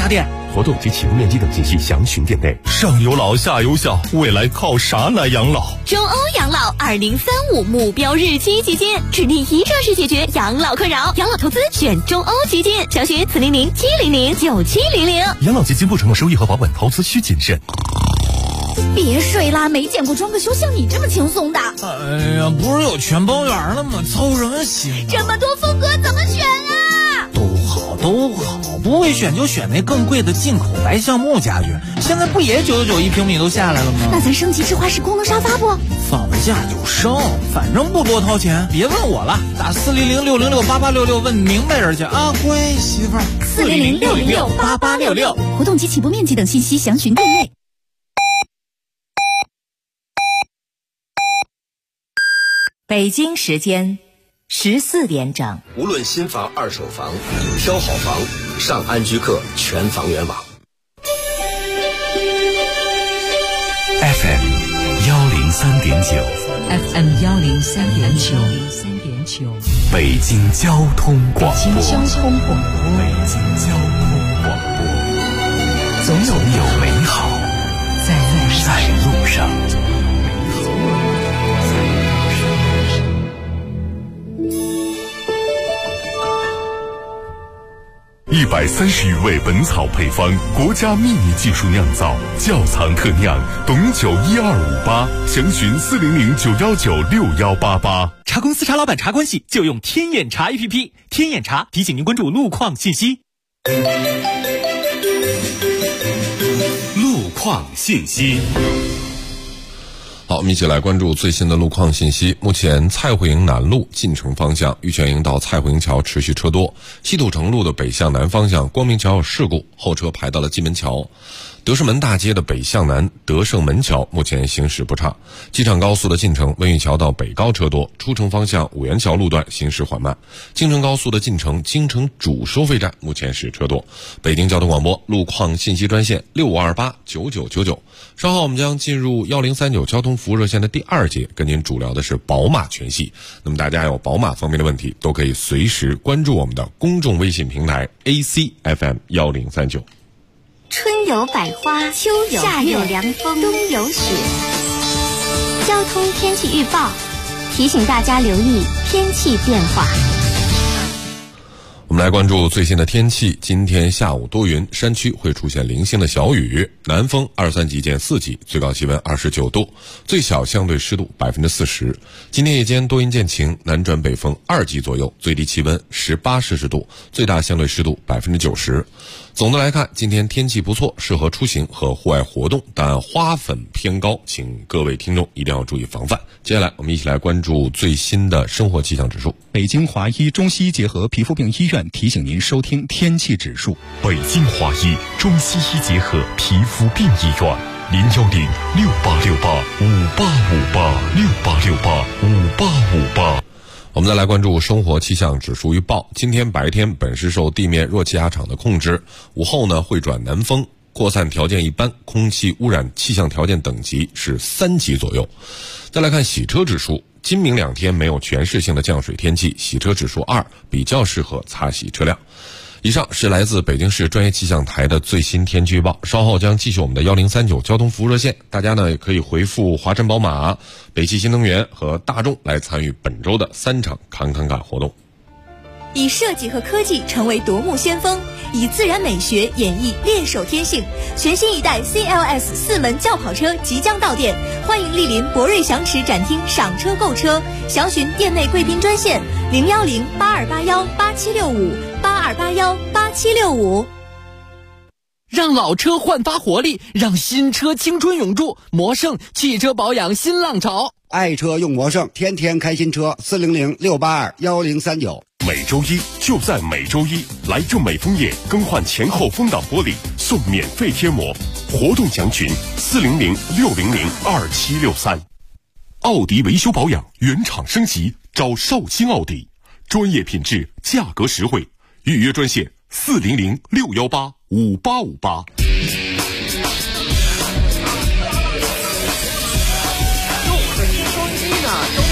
活动及启动面积等信息详询店内。 上有老下有小，未来靠啥来养老？ 中欧养老2035目标日期基金，指定一站式解决养老困扰，养老投资选中欧基金，详询400-700-9700。 养老基金不承诺收益和保本，投资需谨慎。 别睡啦，没见过装个修像你这么轻松的。 哎呀，不是有全包圆了吗？操什么心啊？ 这么多风格怎么选啊？ 都好，不会选就选那更贵的进口白橡木家具，现在不也999一平米都下来了吗？ 那咱升级智化式功能沙发不？ 放价就升，反正不多掏钱，别问我了，打400-606-8866问明白人去啊，乖媳妇儿。 400-606-8866，活动及起步面积等信息详询店内。 北京时间14点整。 无论新房二手房，挑好房上安居客全房源网。 FM 103.9 FM 103.9 北京交通广播。 北京交通广播，总有美好在路上。 130余味本草配方，国家秘密技术酿造，窖藏特酿，董酒12588，详询400-919-6188。 茶公司茶老板茶关系就用天眼茶 APP， 天眼茶提醒您关注路况信息。 路况信息。 好，我们一起来关注最新的路况信息。目前蔡慧营南路进城方向玉泉营到蔡慧营桥持续车多，西土城路的北向南方向光明桥有事故，后车排到了蓟门桥。德胜门大街的北向南德胜门桥目前行驶不畅，机场高速的进城温榆桥到北高车多，出城方向五元桥路段行驶缓慢。京承高速的进城京承主收费站目前是车多。北京交通广播路况信息专线65289999。稍后我们将进入1039交通服务热线的第2节，跟您主聊的是宝马全系。那么大家有宝马方面的问题，都可以随时关注我们的公众微信平台 ACFM1039。 春有百花，秋有夏有凉风，冬有雪。交通天气预报提醒大家留意天气变化。 我们来关注最新的天气。今天下午多云，山区会出现零星的小雨，南风23级见4级，最高气温29度，最小相对湿度40%。今天夜间多云见晴，南转北风2级左右，最低气温18摄氏度，最大相对湿度90%。总的来看，今天天气不错，适合出行和户外活动，但花粉偏高，请各位听众一定要注意防范。接下来我们一起来关注最新的生活气象指数。 北京华医中西医结合皮肤病医院提醒您收听天气指数。 北京华医中西医结合皮肤病医院，010-6868-5858，6868-5858。 我们再来关注生活气象指数预报。今天白天本市受地面热气压场的控制，午后呢会转南风，扩散条件一般，空气污染气象条件等级是3级左右。再来看洗车指数，今明2天没有全市性的降水天气，洗车指数2，比较适合擦洗车辆。以上是来自北京市专业气象台的最新天气预报，稍后将继续我们的1039交通服务热线，大家呢也可以回复华晨宝马、北汽新能源和大众来参与本周的3场侃侃侃活动。 以设计和科技成为夺目先锋，以自然美学演绎猎手天性。全新一代 CLS 4门轿跑车即将到店，欢迎莅临博瑞祥驰展厅赏车购车，详询店内贵宾专线010-8281-8765，8281-8765。 让老车焕发活力，让新车青春永驻。魔胜汽车保养新浪潮， 爱车用魔胜，天天开新车。400-682-1039。 每周一就在每周一，来正美枫叶更换前后风挡玻璃送免费贴膜，活动详询400-600-2763。奥迪维修保养原厂升级，找绍兴奥迪，专业品质，价格实惠，预约专线400-618-5858。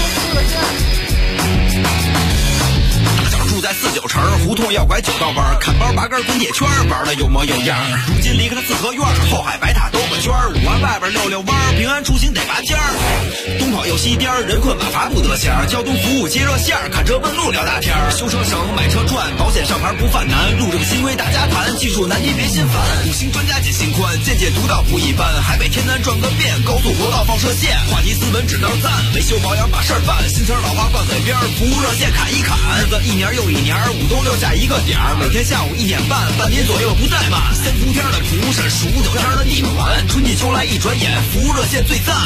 住在49城，胡同要拐9道弯，看包拔根工业圈，玩的有模有样。如今离开了四合院，后海白塔兜个圈，5万外边溜溜弯，平安出行得拔尖儿。东跑又西颠，人困马乏不得闲，交通服务接热线，看车问路聊大天，修车省买车赚，保险上牌不犯难，入这个新规大家谈，技术难题别心烦，五星专家解心宽，见解独到不一般，海北天南转个遍，高速国道放射线，话题斯文只能赞，维修保养把事儿办，新词老话挂嘴边，服务热线砍一砍，日子一年又一年，5冬6夏一个点儿，每天下午1点半，半年左右不再慢，3伏天的主审，15、9天的逆转，春季秋来一转眼，服务热线最赞。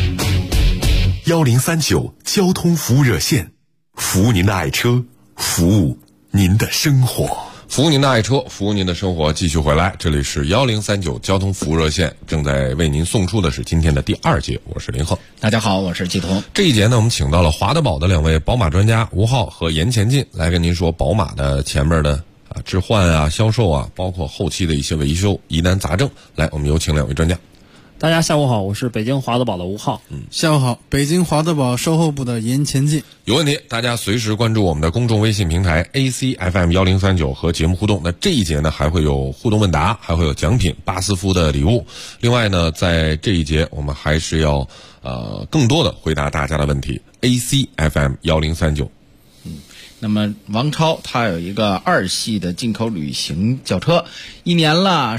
1039交通服务热线，服务您的爱车，服务您的生活。 服务您的爱车，服务您的生活。继续回来，这里是1039交通服务热线，正在为您送出的是今天的第2节，我是林鹤。 大家好，我是季彤。 这一节呢，我们请到了华德宝的2位宝马专家吴浩和严前进，来跟您说宝马的前面的置换啊、销售啊，包括后期的一些维修疑难杂症。来，我们有请2位专家。 大家下午好，我是北京华德宝的吴浩。 下午好，北京华德宝售后部的严前进。 有问题，大家随时关注我们的公众微信平台 ACFM1039和节目互动。那这一节呢，还会有互动问答，还会有奖品巴斯夫的礼物。另外呢，在这一节我们还是要更多的回答大家的问题。ACFM1039。 那么王超他有一个2系的进口旅行轿车，1年了，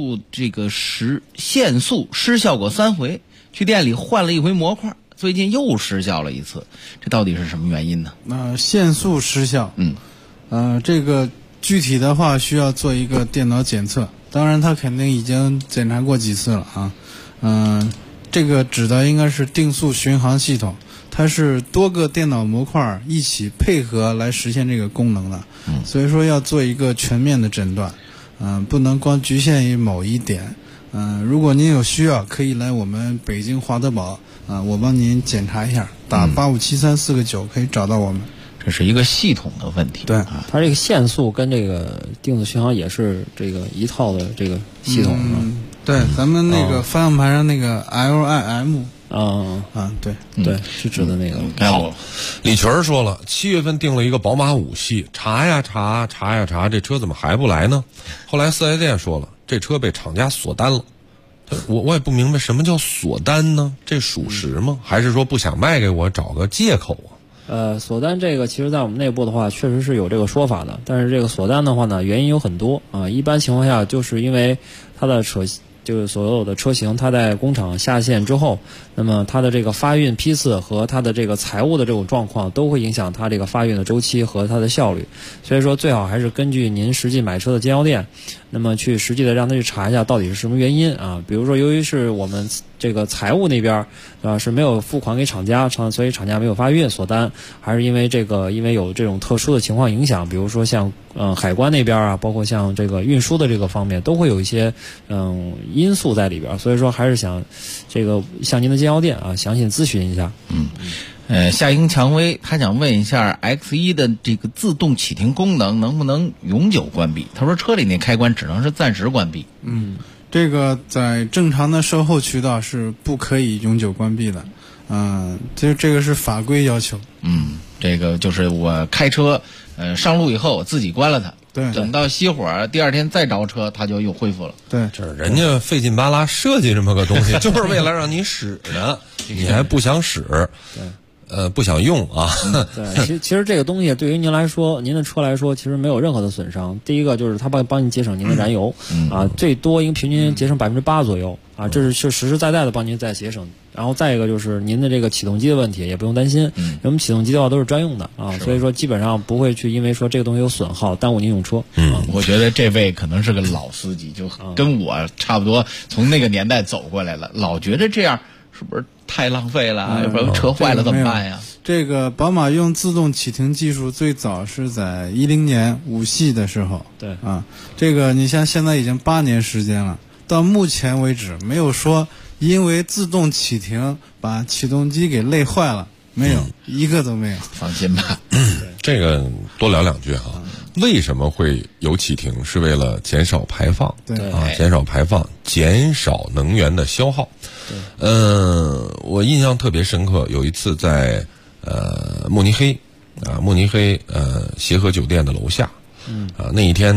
限速失效过3回，去店里换了1回模块，最近又失效了1次，这到底是什么原因呢？ 限速失效，这个具体的话需要做一个电脑检测，当然他肯定已经检查过几次了啊，这个指的应该是定速巡航系统。它是多个电脑模块一起配合来实现这个功能的，所以说要做一个全面的诊断，不能光局限于某一点。如果您有需要，可以来我们北京华德宝，我帮您检查一下，打8573-4个9可以找到我们。 这是一个系统的问题。 对， 它这个限速跟这个定速巡航也是这个一套的这个系统。 对，咱们那个方向盘上那个 LIM。对，是指的那个。 好，李群说了，7月份订了一个宝马5系，查呀查，这车怎么还不来呢？后来4S店说了，这车被厂家锁单了。我也不明白什么叫锁单呢？这属实吗？还是说不想卖给我，找个借口啊？ 锁单这个其实在我们内部的话确实是有这个说法的，但是这个锁单的话呢，原因有很多啊。一般情况下就是因为它的就是所有的车型，它在工厂下线之后，那么它的这个发运批次和它的这个财务的这种状况，都会影响它这个发运的周期和它的效率。所以说，最好还是根据您实际买车的经销店，那么去实际的让他去查一下到底是什么原因啊。比如说，由于是我们这个财务那边是没有付款给厂家，所以厂家没有发运锁单，还是因为有这种特殊的情况影响，比如说像海关那边啊，包括像这个运输的这个方面，都会有一些因素在里边，所以说还是想向您的经销店啊详细咨询一下。 夏英蔷薇他想问一下 X1 的这个自动启停功能能不能永久关闭？他说车里那开关只能是暂时关闭。 这个在正常的售后渠道是不可以永久关闭的。这个是法规要求。 这个就是我开车上路以后我自己关了它。 对， 等到熄火，第2天再着车，它就又恢复了。 对， 这人家费劲巴拉设计这么个东西，就是为了让你使的，你还不想使，不想用啊。 对，其实这个东西对于您来说，您的车来说，其实没有任何的损伤。第一个就是它帮你节省您的燃油，最多应平均节省8%左右啊，这是实实在在的帮您在节省。然后再一个就是您的这个启动机的问题也不用担心，我们启动机的话都是专用的啊，所以说基本上不会去因为说这个东西有损耗耽误您用车。 我觉得这位可能是个老司机，就跟我差不多从那个年代走过来了，老觉得这样是不是太浪费了？要不然车坏了怎么办呀？ 这个宝马用自动启停技术最早是在10年5系的时候。 对这个你像现在已经8年时间了，到目前为止没有说因为自动启停把启动机给累坏了，没有，一个都没有。 放心吧。 这个多聊2句哈。为什么会有启停？是为了减少排放， 对减少排放，减少能源的消耗。我印象特别深刻，有一次在慕尼黑协和酒店的楼下，那一天呢，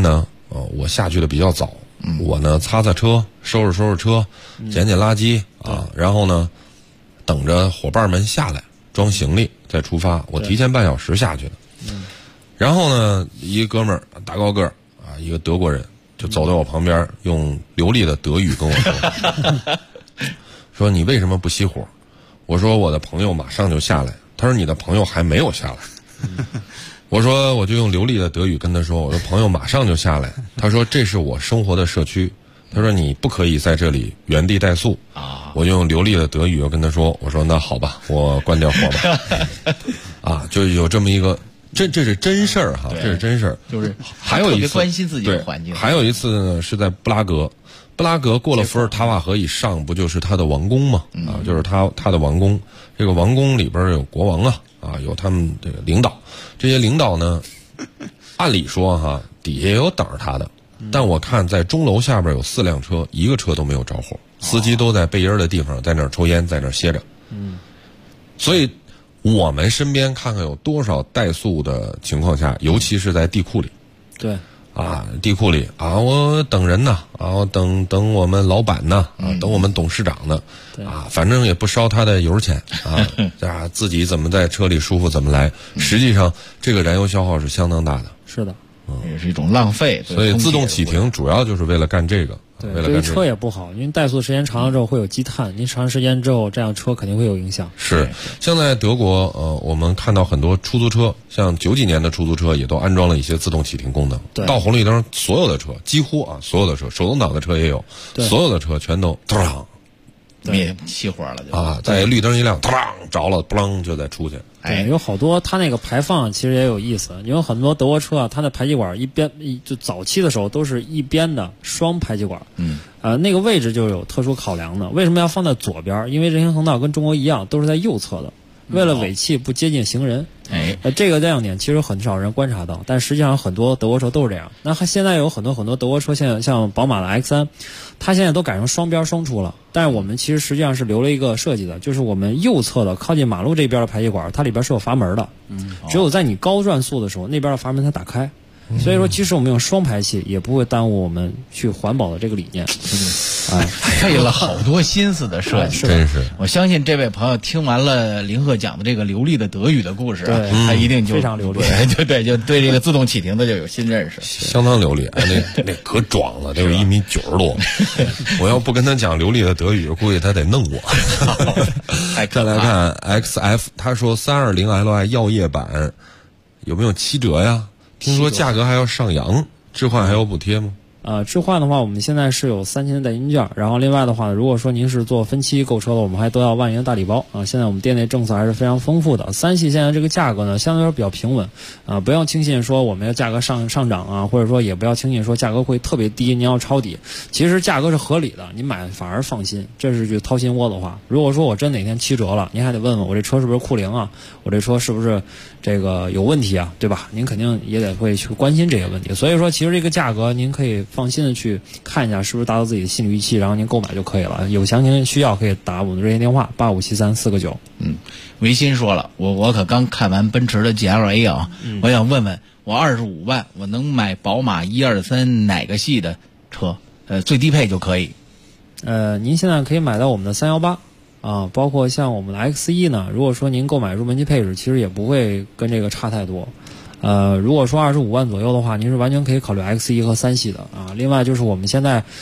我下去的比较早，我呢擦擦车，收拾车，捡捡垃圾啊，然后呢等着伙伴们下来装行李再出发。我提前半小时下去的。然后呢，一个哥们儿大高个儿啊，一个德国人就走到我旁边，用流利的德语跟我说：“说你为什么不熄火？”我说：“我的朋友马上就下来。”他说：“你的朋友还没有下来。”我说：“我就用流利的德语跟他说，我的朋友马上就下来。”他说：“这是我生活的社区。”他说：“你不可以在这里原地怠速。”我就用流利的德语又跟他说：“我说那好吧，我关掉火吧。”啊，就有这么一个。这是真事儿哈，这是真事儿。 就是还有一次关心自己的环境。 还有一次呢，是在布拉格过了伏尔塔瓦河以上，不就是他的王宫吗？啊，就是他的王宫。这个王宫里边有国王啊，有他们这个领导。这些领导呢，按理说哈，底下也有等着他的，但我看在钟楼下边有4辆车，一个车都没有着火，司机都在背阴的地方，在那儿抽烟，在那儿歇着。所以。我们身边看看有多少怠速的情况下，尤其是在地库里。 对。 啊，地库里啊，我等人呢，啊，我等我们老板呢，啊，等我们董事长呢，啊，反正也不烧他的油钱啊，自己怎么在车里舒服怎么来。实际上，这个燃油消耗是相当大的。 是的。 也是一种浪费。 所以自动启停主要就是为了干这个。 对，对于车也不好，因为怠速时间长了之后会有积碳，您长时间之后这样车肯定会有影响。 是，现在德国我们看到很多出租车，像90几年的出租车也都安装了一些自动启停功能。 对， 到红绿灯，所有的车几乎所有的车，手动挡的车也有，所有的车全都灭熄火了就在绿灯一亮，着了，不啷就再出去。 对，有好多它那个排放其实也有意思，因为很多德国车它的排气管就早期的时候都是一边的双排气管，那个位置就有特殊考量的。为什么要放在左边？因为人行横道跟中国一样都是在右侧的，为了尾气不接近行人。这个亮点其实很少人观察到，但实际上很多德国车都是这样。那现在有很多德国车，像宝马的 X3， 它现在都改成双边双出了。但是我们其实实际上是留了一个设计的，就是我们右侧的靠近马路这边的排气管，它里边是有阀门的。只有在你高转速的时候，那边的阀门才打开。所以说，即使我们用双排气，也不会耽误我们去环保的这个理念。 费了好多心思的设计， 真是。 我相信这位朋友听完了林鹤讲的这个流利的德语的故事，他一定就非常流利， 对，就对这个自动启停的就有新认识， 相当流利。那可壮了，得有1.90米多。我要不跟他讲流利的德语，估计他得弄我。再来看 XF， 他说320Li 耀夜版有没有7折呀？听说价格还要上扬，置换还有补贴吗？ 置换的话，我们现在是有3000的代金券，然后另外的话，如果说您是做分期购车的，我们还都要万元大礼包啊。现在我们店内政策还是非常丰富的。3系现在这个价格呢，相对来说比较平稳啊，不要轻信说我们要价格上涨啊，或者说也不要轻信说价格会特别低，您要抄底。其实价格是合理的，您买反而放心，这是句掏心窝子话。如果说我真哪天7折了，您还得问问我这车是不是库龄啊，我这车是不是这个有问题啊，对吧？您肯定也得会去关心这些问题。所以说，其实这个价格您可以放心的去看一下是不是达到自己的心理预期，然后您购买就可以了。有详情需要可以打我们的热线电话857349。 维新说了，我可刚看完奔驰的 GLA 啊，我想问问，我25万，我能买宝马123哪个系的车？最低配就可以。 您现在可以买到我们的318。包括像我们的 X1 呢，如果说您购买入门级配置，其实也不会跟这个差太多。如果说25万左右的话，您是完全可以考虑 X1 和3系的啊。另外就是我们现在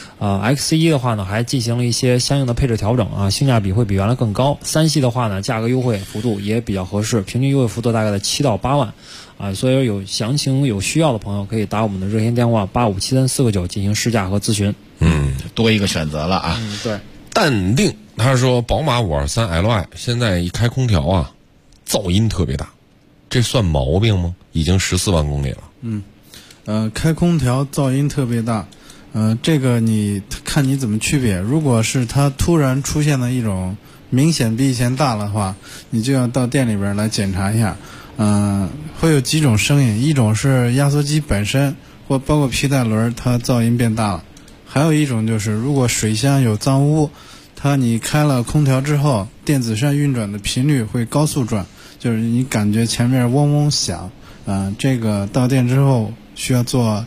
X1 的话呢，还进行了一些相应的配置调整啊，性价比会比原来更高。3系的话呢，价格优惠幅度也比较合适，平均优惠幅度大概在7到8万啊。所以有详情有需要的朋友可以打我们的热线电话857349进行试驾和咨询。 多一个选择了啊。 对。 淡定，他说宝马523Li 现在一开空调噪音特别大，这算毛病吗？已经14万公里了。 开空调噪音特别大，这个你看你怎么区别。如果是它突然出现了一种明显比以前大的话，你就要到店里边来检查一下。会有几种声音，一种是压缩机本身或包括皮带轮它噪音变大了，还有一种就是如果水箱有脏污，你开了空调之后，电子扇运转的频率会高速转，就是你感觉前面嗡嗡响。这个到店之后需要做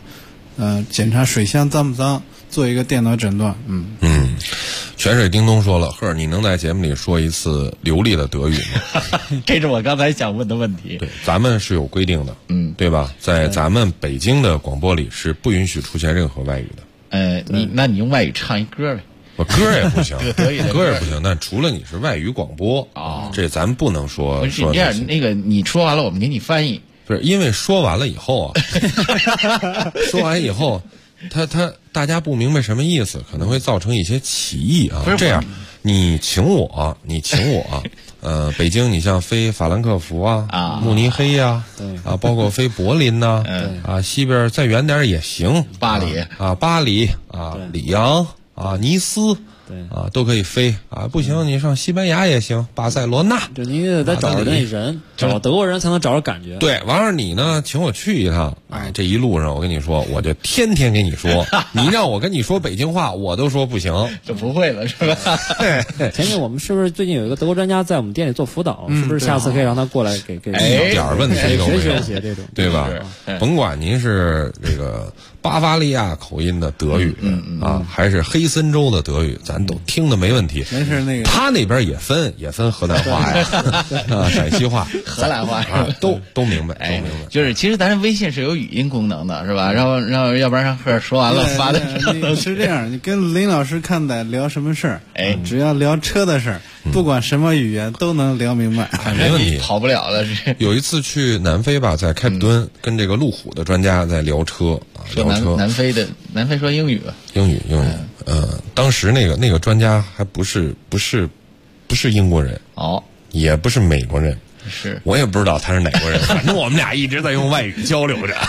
检查水箱脏不脏，做一个电脑诊断。 泉水叮咚说了，赫，你能在节目里说一次流利的德语吗？ 这是我刚才想问的问题。 对，咱们是有规定的，对吧？在咱们北京的广播里是不允许出现任何外语的。 你用外语唱一歌呗。 我歌也不行， 德语的歌也不行。但除了你是外语广播这咱不能说。 不是你这样，那个你说完了，我们给你翻译。 不是，因为说完了以后说完以后，大家不明白什么意思，可能会造成一些歧义啊。这样，你请我，北京你像飞法兰克福慕尼黑呀，包括飞柏林呐，西边再远点也行， 巴黎里昂尼斯。都可以飞不行，你上西班牙也行，巴塞罗那。 就你得找着那人，找德国人才能找着感觉。 对，完了你呢，请我去一趟，这一路上我跟你说，我就天天跟你说，你让我跟你说北京话，我都说不行， 就不会了，是吧？ 前面我们是不是最近有一个德国专家在我们店里做辅导？是不是下次可以让他过来给一点问题都没有， 学这种， 对吧？甭管您是这个巴伐利亚口音的德语还是黑森州的德语，咱都听得没问题。 没事，那个他那边也分河南话呀，陕西话、 荷兰话都明白，都明白。 就是其实咱微信是有语音功能的，是吧？然后要不然让赫说完了发的是这样，你跟林老师看待聊什么事儿，只要聊车的事儿，不管什么语言都能聊明白， 没问题， 跑不了了。 有一次去南非吧，在开普敦跟这个路虎的专家在聊车南非说英语吧， 英语。当时那个专家还不是英国人也不是美国人， 是我也不知道他是哪国人，反正我们俩一直在用外语交流着。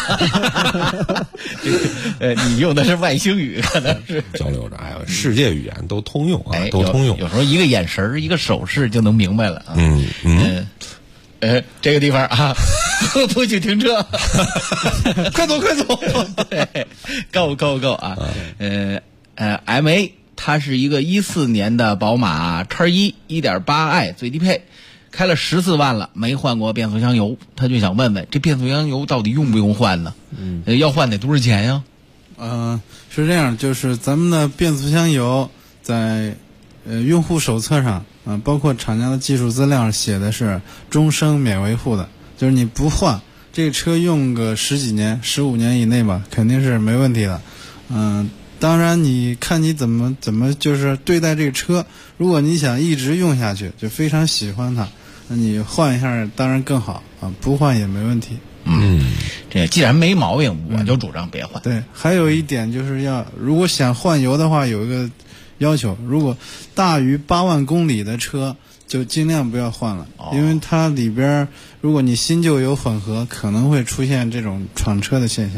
你用的是外星语，可能是交流着。世界语言都通用都通用。 有时候一个眼神一个手势就能明白了啊。这个地方不许停车， 快走！ 对，够啊！MA 它是一个14年的宝马X1 1.8i 最低配，开了14万了，没换过变速箱油，他就想问问这变速箱油到底用不用换呢？要换得多少钱呀？ 是这样，就是咱们的变速箱油在用户手册上包括厂家的技术资料上写的是终生免维护的，就是你不换，这个车用个10几年、15年以内吧，肯定是没问题的。当然你看你怎么就是对待这个车，如果你想一直用下去，就非常喜欢它，那你换一下当然更好不换也没问题。 这既然没毛病，我就主张别换。 对，还有一点就是如果想换油的话，有一个要求，如果大于8万公里的车就尽量不要换了，因为它里边如果你新旧油混合，可能会出现这种闯车的现象。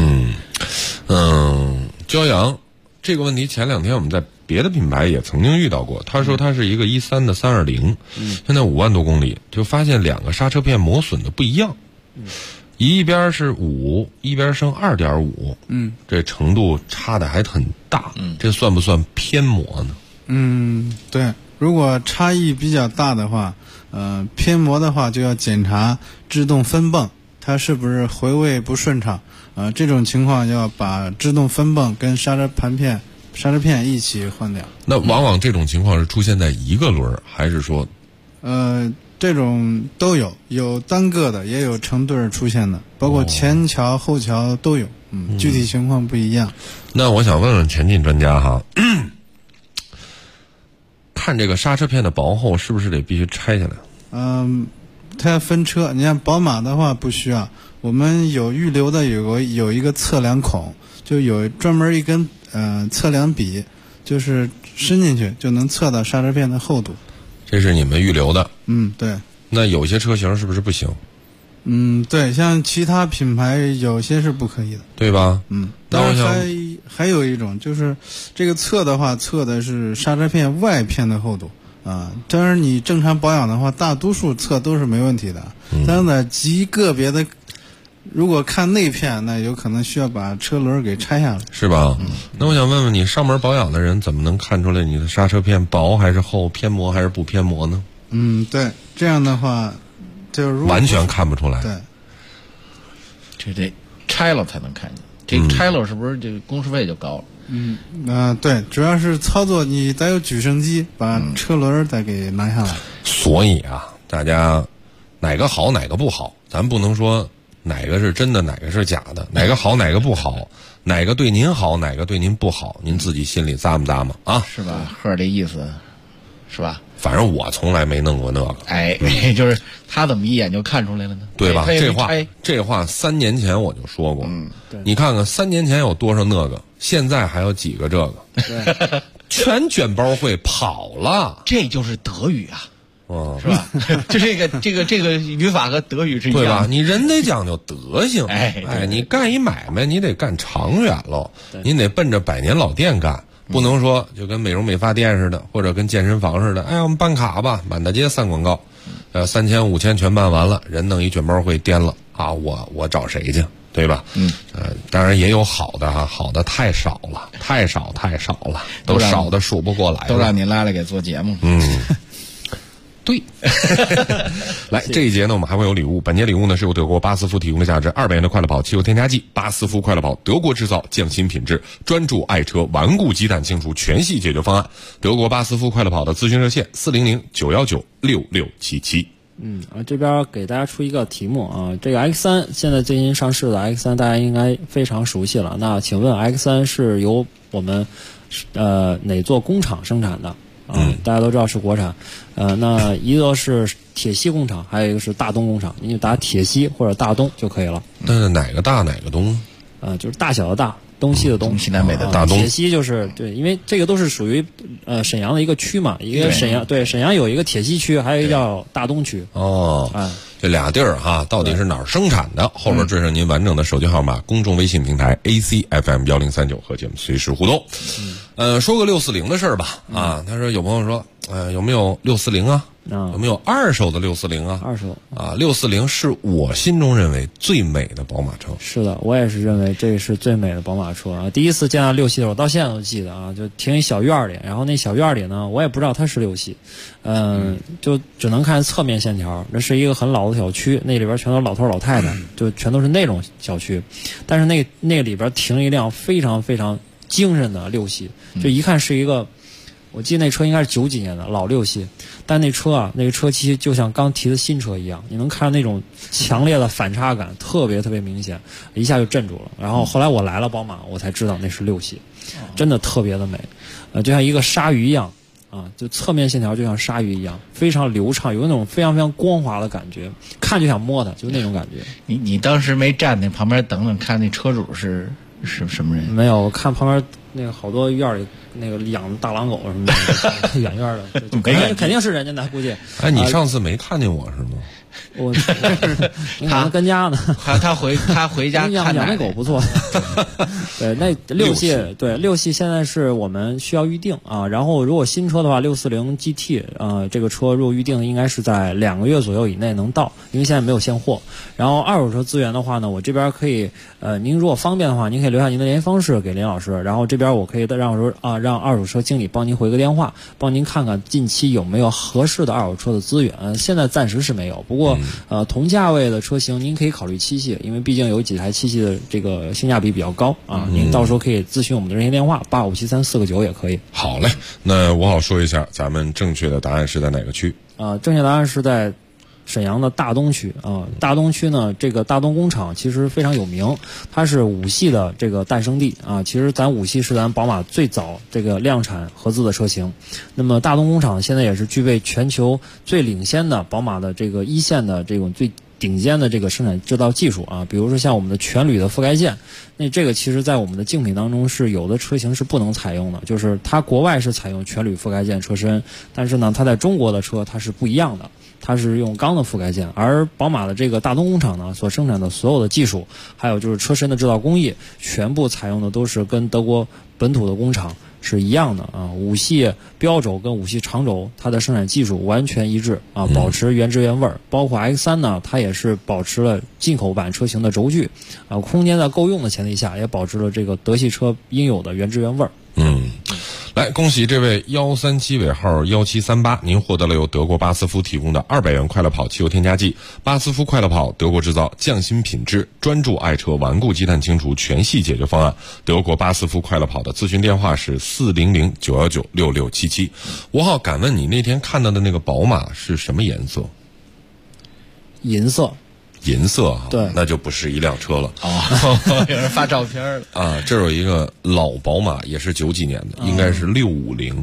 骄阳这个问题前2天我们在别的品牌也曾经遇到过，他说他是一个13的320，现在5万多公里，就发现2个刹车片磨损的不一样，一边是5，一边剩2.5，这程度差的还很大，这算不算偏磨呢？ 对，如果差异比较大的话，偏磨的话就要检查制动分泵，它是不是回位不顺畅，这种情况要把制动分泵跟刹车片一起换掉。 那往往这种情况是出现在一个轮，还是说？ 这种都有单个的，也有成对出现的，包括前桥后桥都有，具体情况不一样。 那我想问问前进专家哈，看这个刹车片的薄厚是不是得必须拆下来？ 它要分车，你看宝马的话不需要，我们有预留的有一个测量孔，就有专门一根测量笔，就是伸进去就能测到刹车片的厚度。 这是你们预留的？ 对。 那有些车型是不是不行？ 对，像其他品牌有些是不可以的， 对吧？ 当然还有一种就是这个测的话，测的是刹车片外片的厚度当然你正常保养的话，大多数测都是没问题的，但是呢极个别的，如果看内片，那有可能需要把车轮给拆下来， 是吧？那我想问问你，上门保养的人怎么能看出来你的刹车片薄还是厚，偏磨还是不偏磨呢？ 对，这样的话就是完全看不出来。 对， 这得拆了才能看见。 这拆了是不是这个工时费就高了？ 对，主要是操作你得有举升机把车轮再给拿下来。 所以啊，大家哪个好哪个不好，咱不能说哪个是真的哪个是假的，哪个好哪个不好，哪个对您好哪个对您不好，您自己心里咂摸咂摸啊， 是吧？赫这意思是吧？ 反正我从来没弄过那个。 哎，就是他怎么一眼就看出来了呢？ 对吧？这话3年前我就说过。你看看3年前有多少那个，现在还有几个这个？ 对， 全卷包会跑了。 这就是德语啊。是吧？就这个语法和德语是一样的， 对吧？你人得讲究德行，哎，你干一买卖，你得干长远喽，你得奔着100年老店干，不能说就跟美容美发店似的，或者跟健身房似的，哎，我们办卡吧，满大街3广告，3000、5000全办完了，人弄一卷包会颠了啊，我找谁去？对吧？当然也有好的哈，好的太少了，太少了，都少的数不过来了， 都让你拉来给做节目。 对，来这一节呢，我们还会有礼物。本节礼物呢是由德国巴斯夫提供的价值200元的快乐宝汽油添加剂。巴斯夫快乐宝，德国制造，匠心品质，专注爱车，顽固鸡蛋清除全系解决方案。德国巴斯夫快乐宝的咨询热线400-919-6677。 这边给大家出一个题目啊，这个 X3 现在最新上市的 X3 大家应该非常熟悉了。那请问 X3 是由我们哪座工厂生产的？大家都知道是国产，那一个是铁西工厂，还有一个是大东工厂，您就打铁西或者大东就可以了。 但是哪个大哪个东？ 就是大小的大，东西的东， 西南北的大东。 铁西就是对，因为这个都是属于沈阳的一个区嘛，一个沈阳有一个铁西区，还有一个叫大东区。 这俩地儿哈，到底是哪儿生产的？后边追上您完整的手机号码，公众微信平台 ACFM1039和节目随时互动。说个640的事儿吧。他说有朋友说，有没有640啊？有没有二手的640啊？ 二手 640是我心中认为最美的宝马车。 是的，我也是认为这是最美的宝马车啊！第一次见到6系的，我到现在都记得啊，就停一小院里，然后那小院里呢，我也不知道它是6系，就只能看侧面线条。那是一个很老的小区，那里边全都是老头老太太，就全都是那种小区。但是那里边停了一辆非常非常精神的6系，就一看是一个。我记得那车应该是90几年的老6系，但那个车漆就像刚提的新车一样，你能看到那种强烈的反差感，特别特别明显，一下就镇住了。然后后来我来了宝马，我才知道那是6系，真的特别的美，就像一个鲨鱼一样啊，就侧面线条就像鲨鱼一样，非常流畅，有那种非常非常光滑的感觉，看就想摸它，就那种感觉。 你当时没站那旁边等等看那车主是什么人？ 没有，我看旁边那个好多院里那个养的大狼狗什么的，远远的，肯定是人家的，估计。 你上次没看见我是吗？ 他跟家呢， 他回家看养那狗不错。对，那6系对6系现在是我们需要预定啊。然后如果新车的话，640 GT 这个车如果预定应该是在2个月左右以内能到，因为现在没有现货。然后二手车资源的话呢，我这边可以您如果方便的话，您可以留下您的联系方式给林老师，然后这边我可以让二手车经理帮您回个电话，帮您看看近期有没有合适的二手车的资源。现在暂时是没有，不过同价位的车型您可以考虑7系，因为毕竟有几台7系的这个性价比比较高啊。您到时候可以咨询我们的热线电话8573-4个9也可以。 好嘞，那我好说一下，咱们正确的答案是在哪个区？ 正确答案是在沈阳的大东区啊。大东区呢，这个大东工厂其实非常有名，它是5系的这个诞生地啊。其实咱5系是咱宝马最早这个量产合资的车型。那么大东工厂现在也是具备全球最领先的宝马的这个一线的这种最顶尖的这个生产制造技术啊。比如说像我们的全铝的覆盖件，那这个其实在我们的竞品当中是有的车型是不能采用的，就是它国外是采用全铝覆盖件车身，但是呢它在中国的车它是不一样的，它是用钢的覆盖件。而宝马的这个大东工厂呢，所生产的所有的技术，还有就是车身的制造工艺，全部采用的都是跟德国本土的工厂是一样的啊。5系标轴跟5系长轴它的生产技术完全一致啊，保持原汁原味儿。包括 X3 呢，它也是保持了进口版车型的轴距啊，空间在够用的前提下，也保持了这个德系车应有的原汁原味儿。 来来，恭喜这位137尾号1738，您获得了由德国巴斯夫提供的200元快乐跑汽油添加剂。巴斯夫快乐跑，德国制造，匠心品质，专注爱车顽固积碳清除全系解决方案。德国巴斯夫快乐跑的咨询电话是400-919-6677。吴浩，敢问你那天看到的那个宝马是什么颜色？ 银色。 银色啊， 对， 那就不是一辆车了。 有人发照片了啊！这有一个老宝马，也是90几年的，应该是650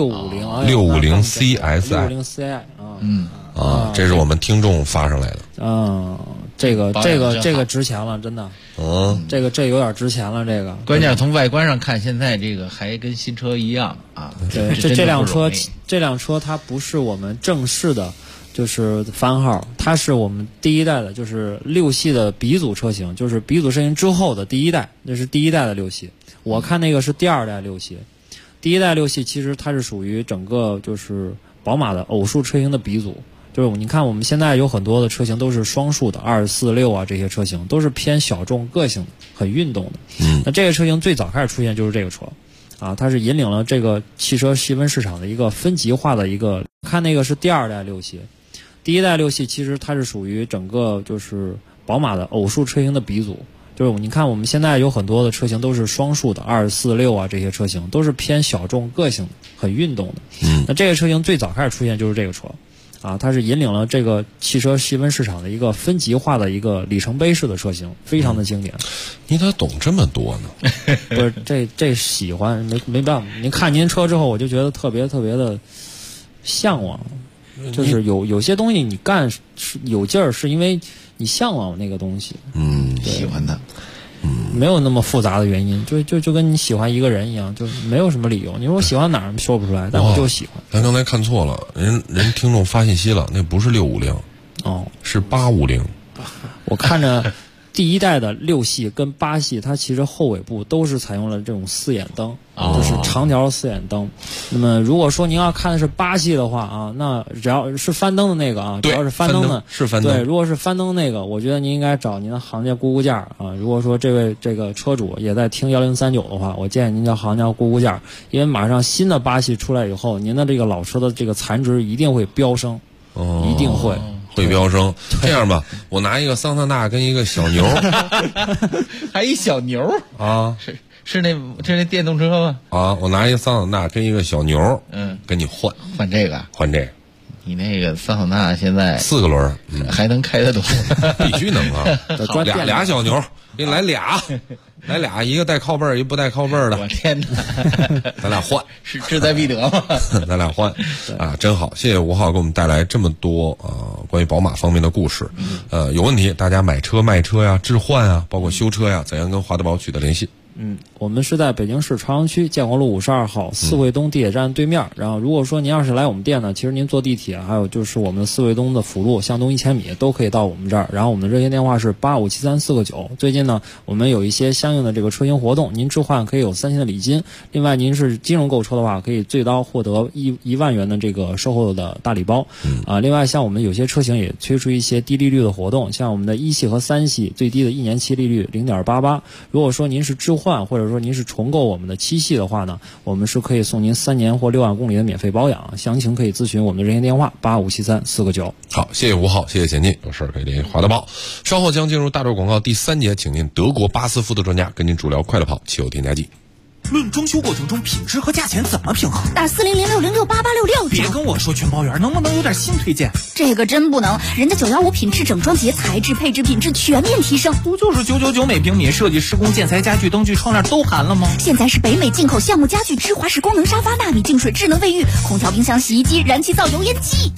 CSI 啊， 这是我们听众发上来的。 这个值钱了，真的。这有点值钱了。这个关键从外观上看，现在这个还跟新车一样啊。 对，这辆车它不是我们正式的。就是番号，它是我们第一代的，就是6系的鼻祖车型，就是鼻祖车型之后的第一代，那是第一代的6系。我看那个是第2代6系，第一代6系其实它是属于整个就是宝马的偶数车型的鼻祖。就是你看我们现在有很多的车型都是双数的246啊，这些车型都是偏小众个性的，很运动的。那这个车型最早开始出现就是这个车。它是引领了这个汽车细分市场的一个分级化的一个。看那个是第2代6系。第一代6系其实它是属于整个就是宝马的偶数车型的鼻祖。就是你看我们现在有很多的车型都是双数的246啊，这些车型都是偏小众个性的，很运动的。那这个车型最早开始出现就是这个车。它是引领了这个汽车细分市场的一个分级化的一个里程碑式的车型，非常的经典。 你咋懂这么多呢？ 不是，这喜欢没办法。您看您车之后，我就觉得特别特别的向往。就是有些东西你干是有劲儿，是因为你向往那个东西， 喜欢它， 没有那么复杂的原因，就跟你喜欢一个人一样，就没有什么理由。你说我喜欢哪儿说不出来，但我就喜欢。 咱刚才看错了，人听众发信息了，那不是650，是850。 我看着第一代的6系跟8系，它其实后尾部都是采用了这种4眼灯，就是长条4眼灯。那么如果说您要看的是8系的话那只要是翻灯的那个只要是翻灯的， 是翻灯。 对，如果是翻灯那个，我觉得您应该找您的行家估估价如果说这位这个车主也在听1039的话，我建议您叫行家估估价，因为马上新的8系出来以后，您的这个老车的这个残值一定会飙升，一定会飙升。这样吧，我拿一个桑塔纳跟一个小牛， 还一小牛是那电动车吗？ 我拿一个桑塔纳跟一个小牛，跟你换这个， 换这个。 你那个桑塔纳现在 4个轮， 还能开得动？ 必须能啊！俩小牛，给你来俩，一个带靠背儿，一不带靠背儿的。 我天哪！ 咱俩换， 是志在必得吗？ 咱俩换真好！谢谢吴浩给我们带来这么多关于宝马方面的故事。有问题大家买车卖车呀、置换啊，包括修车呀，怎样跟华德宝取得联系？ 我们是在北京市朝阳区建国路52号四惠东地铁站对面。然后如果说您要是来我们店呢，其实您坐地铁还有就是我们的四惠东的辅路向东1000米都可以到我们这儿。然后我们的热线电话是8573-4个9。最近呢，我们有一些相应的这个车型活动，您置换可以有3000的礼金。另外您是金融购车的话，可以最高获得1万元的这个售后的大礼包。另外像我们有些车型也推出一些低利率的活动，像我们的1系和3系最低的1年期利率 0.88。如果说您是置换或者说您是重购我们的7系的话呢，我们是可以送您3年或6万公里的免费保养，详情可以咨询我们的热线电话8573-4个9。 好，谢谢吴浩，谢谢前进，有事可以联系华德宝。稍后将进入大洲广告第3节，请您德国巴斯夫的专家跟您主聊快乐跑汽油添加剂。 论装修过程中品质和价钱怎么平衡？ 打400-606-8866。 别跟我说全包圆，能不能有点新推荐？ 这个真不能，人家915品质整装节，材质配置品质全面提升。 不就是999每平米，设计施工建材家具灯具窗帘都含了吗？ 现在是北美进口橡木家具、芝华士功能沙发、纳米净水、智能卫浴、空调、冰箱、洗衣机、燃气灶、油烟机。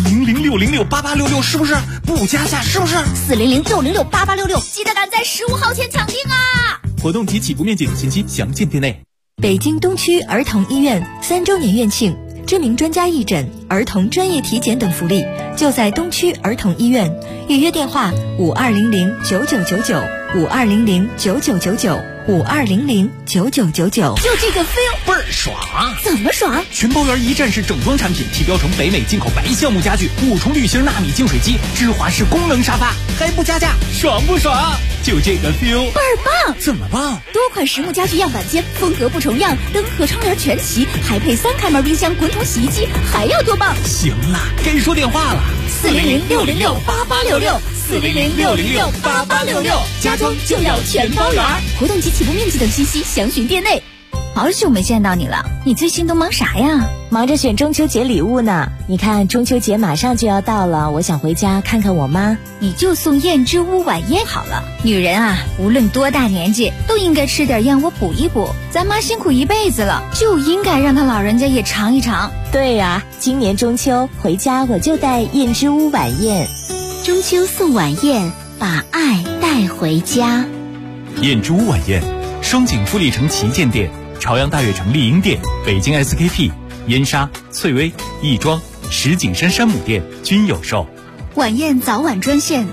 400-606-8866是不是？不加价是不是 ？400-606-8866，记得赶在15号前抢订啊！ 活动及起步面积等信息详见店内。 北京东区儿童医院3周年院庆，知名专家义诊、儿童专业体检等福利，就在东区儿童医院。预约电话 5200-9999，5200-9999，5200-9999。就这个 feel 倍儿爽！ 怎么爽？ 全包圆一站式整装产品，提标成北美进口白橡木家具，5重滤芯纳米净水机，芝华士功能沙发，还不加价，爽不爽？ 就这个 feel， 倍儿棒！ 怎么棒？ 多款实木家具样板间，风格不重样，灯和窗帘全齐，还配3开门冰箱、滚筒洗衣机，还要多棒！ 行了，该说电话了 ，400-606-8866，400-606-8866，家装就要全包圆。活动及起步面积等信息详询店内。好久没见到你了，你最近都忙啥呀？ 忙着选中秋节礼物呢。你看中秋节马上就要到了，我想回家看看我妈。 你就送燕之屋晚宴好了。女人啊，无论多大年纪，都应该吃点燕窝补一补。咱妈辛苦一辈子了，就应该让她老人家也尝一尝。 对呀，今年中秋回家我就带燕之屋晚宴。 中秋送晚宴，把爱带回家。 燕之屋晚宴，双井富力城旗舰店、朝阳大悦城丽婴店、北京 SKP、燕莎、翠微、亦庄、石景山山姆店均有售。 晚宴早晚专线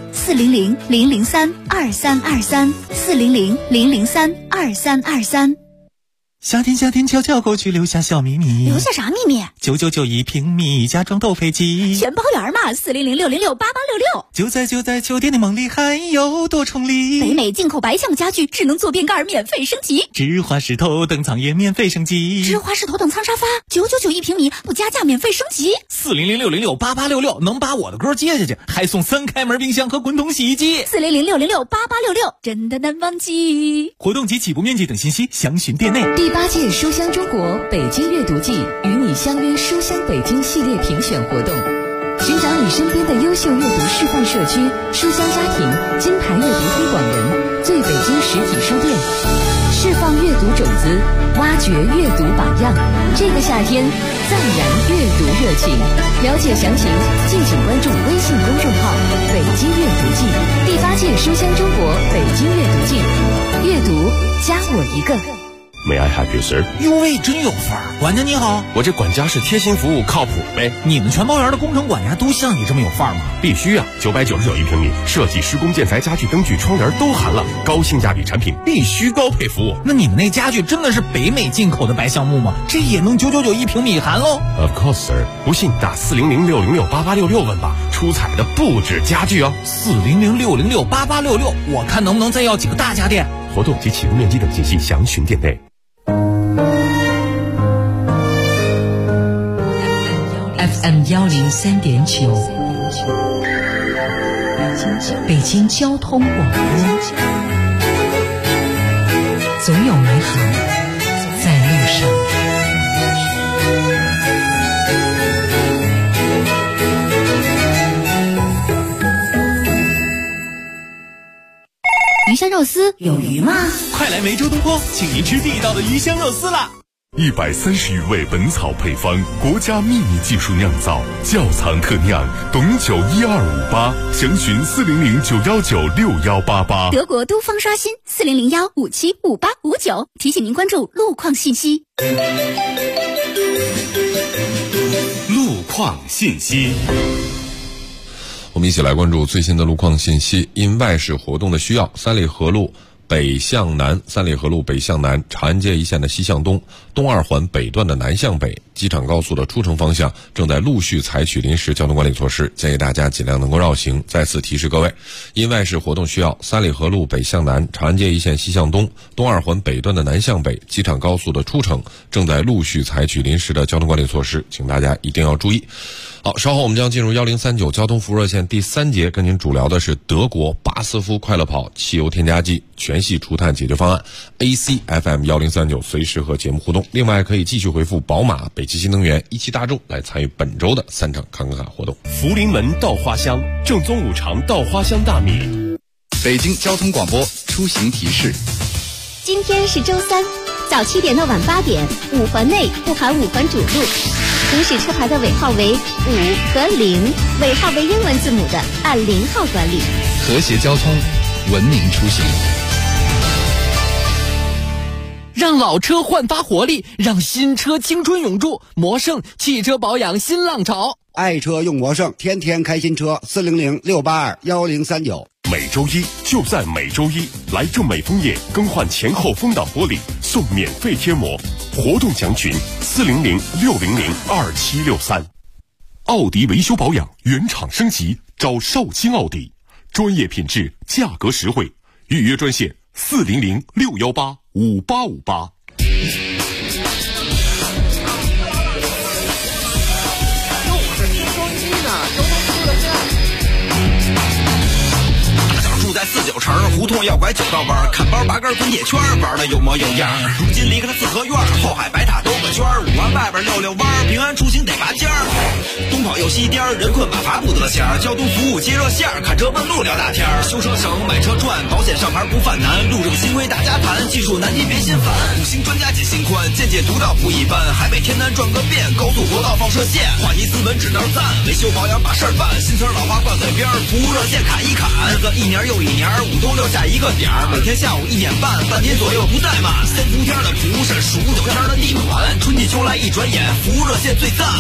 400-003-2323，400-003-2323。 夏天悄悄过去，留下小秘密。 留下啥秘密 ？999一平米，家装都配齐， 全包圆嘛！400-606-8866。 就在酒店的梦里，还有多重礼。 北美进口白象家具，智能坐便盖免费升级， 芝华士头等舱也免费升级， 芝华士头等舱沙发999一平米，不加价免费升级。 400-606-8866，能把我的歌接下去，还送3开门冰箱和滚筒洗衣机。 400-606-8866，真的难忘记。 活动及起步面积等信息详询店内。 第8届书香中国北京阅读季与你相约书香北京系列评选活动，寻找你身边的优秀阅读示范社区、书香家庭、金牌阅读推广人、最北京实体书店，释放阅读种子，挖掘阅读榜样。这个夏天，暂燃阅读热情。了解详情，敬请关注微信公众号“北京阅读季”。第8届书香中国北京阅读季，阅读加我一个。 May I help you, sir？ 哟喂，真有范儿！管家你好， 我这管家是贴心服务，靠谱呗。 你们全包园的工程管家都像你这么有范儿吗？ 必须啊！999一平米，设计、施工、建材、家具、灯具、窗帘都含了，高性价比产品，必须高配服务。 那你们那家具真的是北美进口的白橡木吗？这也能999一平米含喽 ？Of course, sir。不信打400-606-8866问吧，出彩的不止家具哦。 400-606-8866，我看能不能再要几个大家电。 活动及起步面积等信息详询店内。 FM 103.9，北京交通广播，总有美好在路上。 鱼香肉丝有鱼吗？ 快来梅州东坡，请您吃地道的鱼香肉丝啦 ！130余味本草配方，国家秘密技术酿造，窖藏特酿，董酒12588，详询400-919-6188。 德国东方刷新400-1575859，提醒您关注路况信息。 路况信息。 我们一起来关注最新的路况信息。因外事活动的需要，三里河路北向南、三里河路北向南、长安街一线的西向东、东2环北段的南向北、机场高速的出城方向正在陆续采取临时交通管理措施，建议大家尽量能够绕行。再次提示各位，因外事活动需要，三里河路北向南、长安街一线西向东、东2环北段的南向北、机场高速的出城正在陆续采取临时的交通管理措施，请大家一定要注意。好，稍后我们将进入1039交通服务热线第3节，跟您主聊的是德国巴斯夫快乐跑汽油添加剂全系除碳解决方案。AC FM 1039随时和节目互动，另外可以继续回复宝马、北汽新能源、一汽大众来参与本周的3场康卡活动。 福临门稻花香，正宗5常稻花香大米。 北京交通广播出行提示： 今天是周3，早7点到晚8点，5环内不含5环主路。行驶车牌的尾号为5和0，尾号为英文字母的按0号管理。 和谐交通，文明出行。 让老车焕发活力，让新车青春永驻。魔胜汽车保养新浪潮， 爱车用魔胜，天天开新车。400-682-1039。 每周一就在每周一，来正美枫叶更换前后风挡玻璃，送免费贴膜。活动详询400-600-2763。奥迪维修保养原厂升级，找绍兴奥迪，专业品质，价格实惠。 预约专线400-618-5858。 住在49城，胡同要拐9道弯，看包拔根滚铁圈，玩的有模有样。如今离开了四合院，后海白塔兜个圈，5环外边溜溜弯，平安出行得拔尖儿。东跑又西颠，人困马乏不得闲，交通服务接热线，看车问路聊大天，修车省买车赚，保险上牌不犯难，路政新规大家谈，技术难题别心烦。5星专家解心宽，见解独到不一般，海北天南转个遍，高速国道放射线，话题斯文只能赞，维修保养把事儿办，新词老话挂嘴边，服务热线砍一砍，日子一年又一年，5都6下一个点儿，每天下午1点半，半天左右不怠慢。3伏天的蒲是数9天的地暖，春季秋来一转眼，服务热线最赞。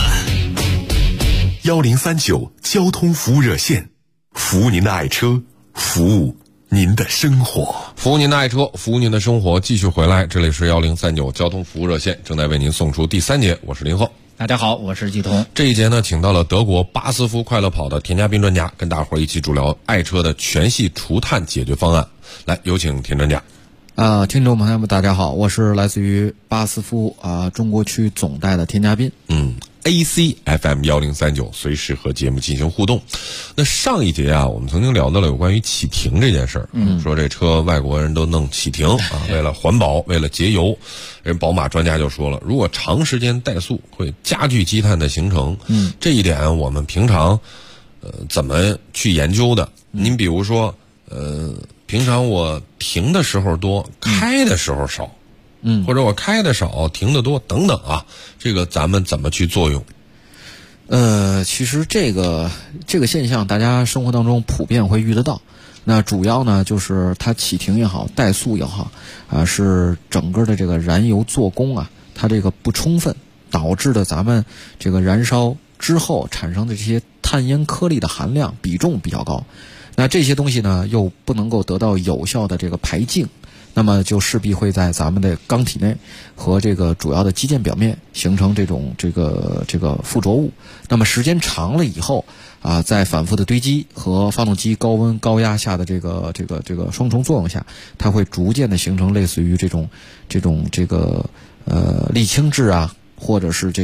1039交通服务热线，服务您的爱车，服务您的生活， 服务您的爱车，服务您的生活。继续回来，这里是1039交通服务热线，正在为您送出第3节，我是林鹤。 大家好，我是季彤。 这一节呢，请到了德国巴斯夫快乐跑的田家斌专家，跟大伙儿一起主聊爱车的全系除碳解决方案。来，有请田专家。 听众朋友们，大家好，我是来自于巴斯夫中国区总代的田家斌。 AC FM 1039，随时和节目进行互动。那上一节我们曾经聊到了有关于启停这件事儿，说这车外国人都弄启停为了环保，为了节油。人宝马专家就说了，如果长时间怠速会加剧积碳的形成。这一点我们平常怎么去研究的？您比如说平常我停的时候多，开的时候少。或者我开的少，停的多，等等这个咱们怎么去作用？ 其实这个现象，大家生活当中普遍会遇得到。那主要呢，就是它启停也好，怠速也好，是整个的这个燃油做工它这个不充分，导致的咱们这个燃烧之后产生的这些碳烟颗粒的含量比重比较高。那这些东西呢，又不能够得到有效的这个排净。那么就势必会在咱们的缸体内和这个主要的机件表面形成这个附着物。那么时间长了以后在反复的堆积和发动机高温高压下的这个双重作用下，它会逐渐的形成类似于这种沥青质或者是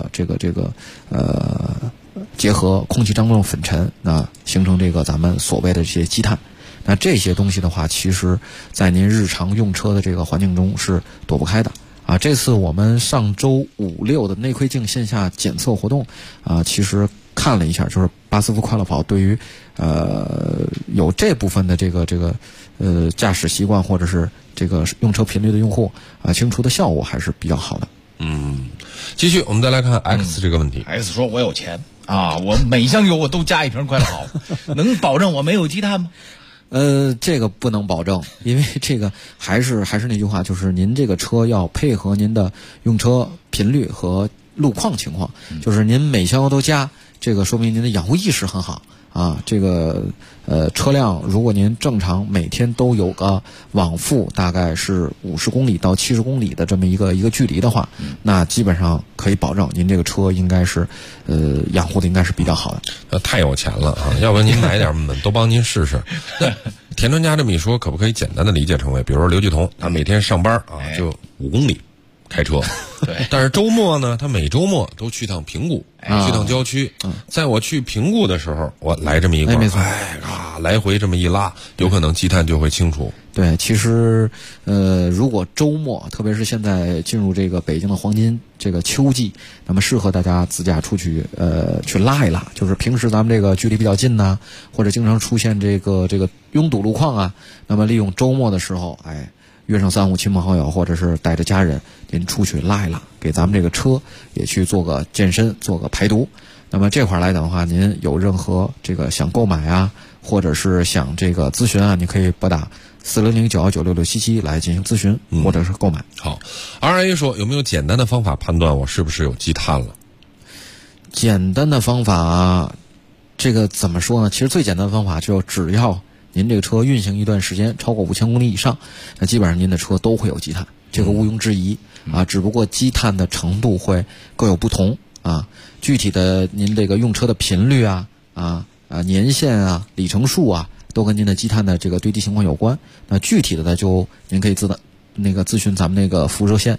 结合空气当中的粉尘，形成这个咱们所谓的这些积碳。那这些东西的话，其实在您日常用车的这个环境中是躲不开的这次我们上周5、6的内窥镜线下检测活动其实看了一下，就是巴斯夫快乐跑对于有这部分的这个驾驶习惯或者是这个用车频率的用户清除的效果还是比较好的。 继续我们再来看 X 这个问题。 X 说我有钱我每箱油我都加一瓶快乐跑，能保证我没有积碳吗？ 这个不能保证，因为这个还是那句话，就是您这个车要配合您的用车频率和路况情况，就是您每箱油都加，这个说明您的养护意识很好这个车辆如果您正常每天都有个往复大概是50公里到70公里的这么一个距离的话，那基本上可以保证您这个车应该是养护的应该是比较好的。 太有钱了要不然您买点我们都帮您试试。田专家这么一说，可不可以简单的理解成为，比如说刘继彤他每天上班就5公里开车， 对， 但是周末呢，他每周末都去趟平谷，去趟郊区。在我去平谷的时候，我来这么一罐，来回这么一拉，有可能积碳就会清除。 对，其实如果周末，特别是现在进入这个北京的黄金这个秋季，那么适合大家自驾出去去拉一拉。就是平时咱们这个距离比较近或者经常出现这个拥堵路况那么利用周末的时候，约上3、5亲朋好友，或者是带着家人，您出去拉一拉，给咱们这个车也去做个健身，做个排毒。那么这块来讲的话，您有任何这个想购买或者是想这个咨询你可以拨打400-919-6677来进行咨询或者是购买。 好 ，RA 说有没有简单的方法判断我是不是有积碳了？ 简单的方法，这个怎么说呢？其实最简单的方法就只要您这个车运行一段时间超过5000公里以上，那基本上您的车都会有积碳，这个毋庸置疑只不过积碳的程度会各有不同具体的您这个用车的频率年限里程数都跟您的积碳的这个堆积情况有关。那具体的呢，就您可以咨询咱们那个服务热线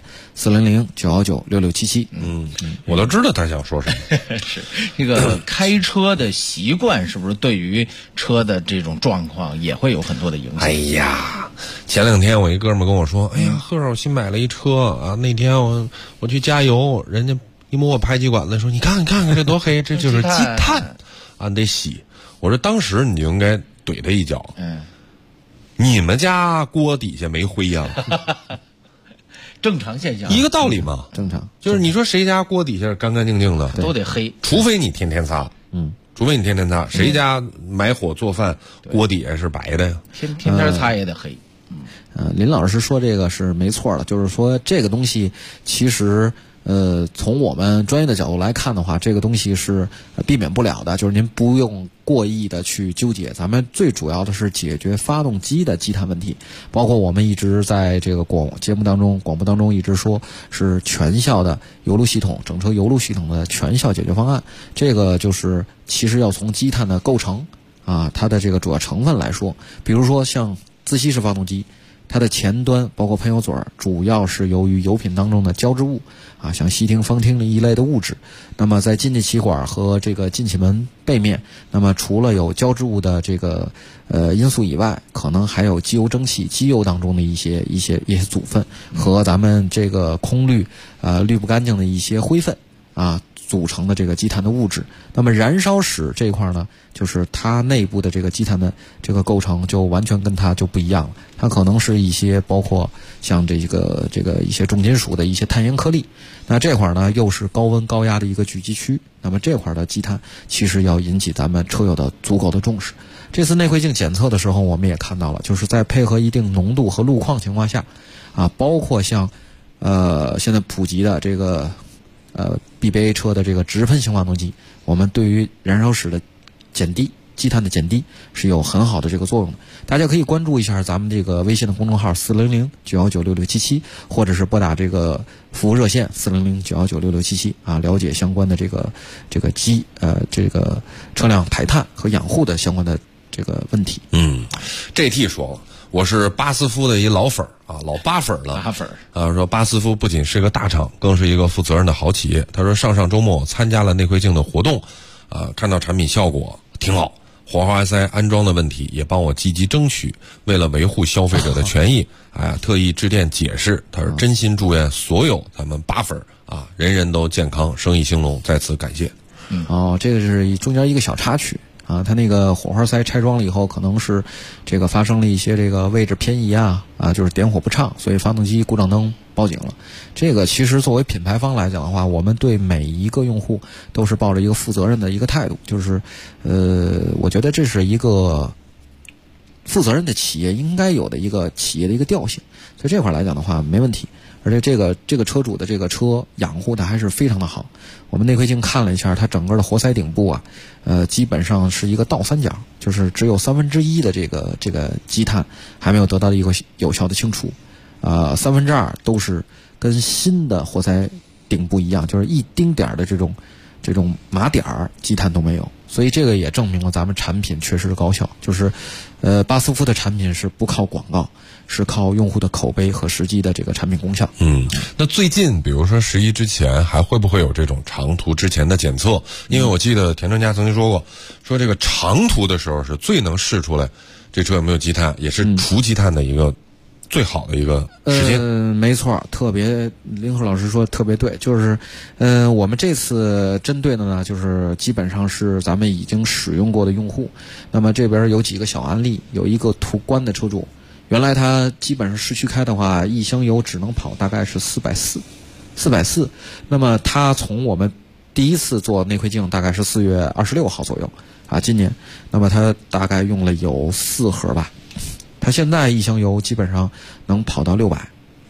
400-919-6677。 我都知道他想说什么。 是这个开车的习惯是不是对于车的这种状况也会有很多的影响？ 哎呀，前2天我一哥们跟我说，哎呀，贺少我新买了一车啊，那天我去加油，人家一摸我排气管子说，你看看这多黑，这就是积碳啊，你得洗。我说当时你就应该怼他一脚。你们家锅底下没灰呀？ 正常现象， 一个道理嘛。 正常就是你说谁家锅底下干干净净的， 都得黑， 除非你天天擦。除非你天天擦，谁家买火做饭锅底下是白的呀？ 天天擦也得黑。 林老师说这个是没错的，就是说这个东西其实。从我们专业的角度来看的话，这个东西是避免不了的，就是您不用过意的去纠结。咱们最主要的是解决发动机的积碳问题，包括我们一直在这个广播当中一直说是全效的油路系统，整车油路系统的全效解决方案。这个就是其实要从积碳的构成啊，它的这个主要成分来说，比如说像自吸式发动机。它的前端包括喷油嘴主要是由于油品当中的胶质物啊，像烯烃、芳烃一类的物质。那么在进气气管和这个进气门背面，那么除了有胶质物的这个因素以外，可能还有机油蒸汽、机油当中的一些组分和咱们这个空滤滤不干净的一些灰分啊组成的这个积碳的物质。那么燃烧室这一块呢，就是它内部的这个积碳的这个构成就完全跟它就不一样了。它可能是一些包括像这个一些重金属的一些碳盐颗粒。那这块呢又是高温高压的一个聚集区，那么这块的积碳其实要引起咱们车友的足够的重视。这次内窥镜检测的时候，我们也看到了，就是在配合一定浓度和路况情况下啊，包括像现在普及的这个BBA 车的这个直喷型发动机，我们对于燃烧室的减低、积碳的减低是有很好的这个作用的。大家可以关注一下咱们这个微信的公众号400-919-6677，或者是拨打这个服务热线400-919-6677啊，了解相关的这个车辆排碳和养护的相关的这个问题。 GT 说了，我是巴斯夫的一老粉啊，老八粉了。说巴斯夫不仅是个大厂，更是一个负责任的好企业。他说上周末参加了内窥镜的活动，看到产品效果挺好，火花塞安装的问题也帮我积极争取，为了维护消费者的权益，特意致电解释。他说真心祝愿所有咱们八粉啊，人人都健康，生意兴隆，在此感谢。 这个是中间一个小插曲。它那个火花塞拆装了以后，可能是这个发生了一些这个位置偏移就是点火不畅，所以发动机故障灯报警了。这个其实作为品牌方来讲的话，我们对每一个用户都是抱着一个负责任的一个态度，就是我觉得这是一个负责任的企业应该有的一个企业的一个调性，所以这块来讲的话没问题。而且这个车主的这个车养护的还是非常的好。我们内窥镜看了一下，它整个的活塞顶部基本上是一个倒三角，就是只有1/3的这个积碳还没有得到一个有效的清除，2/3都是跟新的活塞顶部一样，就是一丁点的这种麻点积碳都没有。所以这个也证明了咱们产品确实高效，就是巴斯夫的产品是不靠广告，是靠用户的口碑和实际的这个产品功效。 那最近比如说11之前还会不会有这种长途之前的检测？因为我记得田专家曾经说过，说这个长途的时候是最能试出来这车有没有积碳，也是除积碳的一个最好的一个时间。 没错，特别林鹤老师说特别对，就是我们这次针对的呢，就是基本上是咱们已经使用过的用户。那么这边有几个小案例，有一个途观的车主，原来他基本上市区开的话，一箱油只能跑大概是440。那么他从我们第一次做内窥镜大概是4月26号左右今年，那么他大概用了有4盒吧。他现在一箱油基本上能跑到600，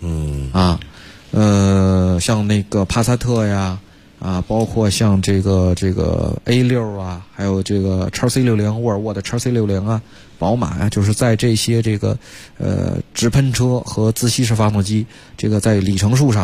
像那个帕萨特呀，包括像这个 A6 还有这个 XC60 沃尔沃的 XC60 宝马就是在这些这个直喷车和自吸式发动机这个在里程数上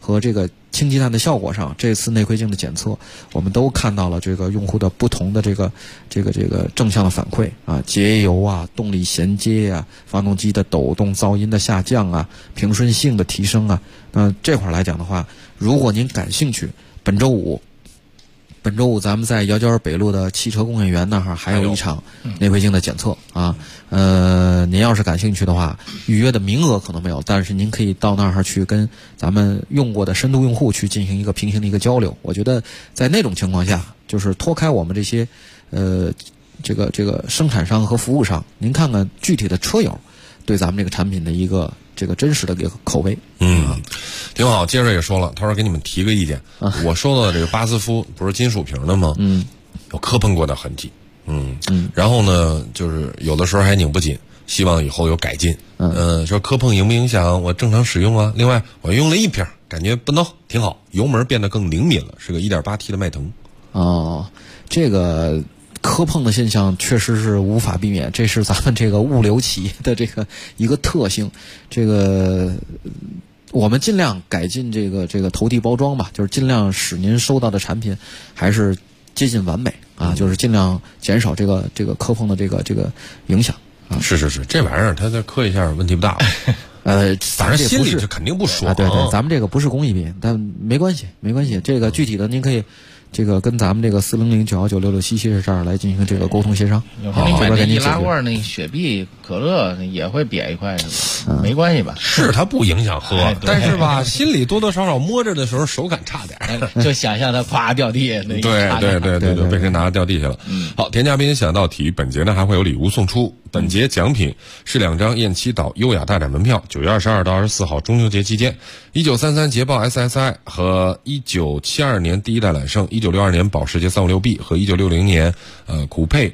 和这个清积碳的效果上，这次内窥镜的检测，我们都看到了这个用户的不同的这个正向的反馈啊，节油啊，动力衔接啊，发动机的抖动、噪音的下降啊，平顺性的提升啊。那这块来讲的话，如果您感兴趣，本周五咱们在姚家北路的汽车工业园那儿还有一场内窥镜的检测啊。您要是感兴趣的话，预约的名额可能没有，但是您可以到那儿去跟咱们用过的深度用户去进行一个平行的一个交流。我觉得在那种情况下，就是脱开我们这些这个生产商和服务商，您看看具体的车友对咱们这个产品的一个这个真实的一个口碑。 挺好。杰瑞也说了，他说给你们提个意见，我收到的这个巴斯夫不是金属瓶的吗？有磕碰过的痕迹。然后呢，就是有的时候还拧不紧，希望以后有改进。说磕碰影不影响我正常使用啊？另外，我用了一瓶，感觉不孬，挺好，油门变得更灵敏了，是个 1.8T 的迈腾。 这个磕碰的现象确实是无法避免，这是咱们这个物流企业的这个一个特性。这个我们尽量改进这个投递包装吧，就是尽量使您收到的产品还是接近完美啊，就是尽量减少这个磕碰的这个影响啊。 是，这玩意儿它再磕一下问题不大吧？反正心里就肯定不爽。 对，咱们这个不是工艺品，但没关系。这个具体的您可以这个跟咱们这个400-919-6677这儿来进行这个沟通协商。 有时候你买那易拉罐那雪碧可乐也会瘪一块是吧？没关系吧？ 是它不影响喝，但是吧，心里多多少少摸着的时候手感差点， 就想象它咵掉地下。 对，被人拿着掉地下了。好，田嘉宾想到体育，本节呢还会有礼物送出。本节奖品是2张雁栖岛优雅大展门票，9月22到24号中秋节期间，1933捷豹 SSI 和1972年第一代揽胜，1962年保时捷 356B 和1960年酷配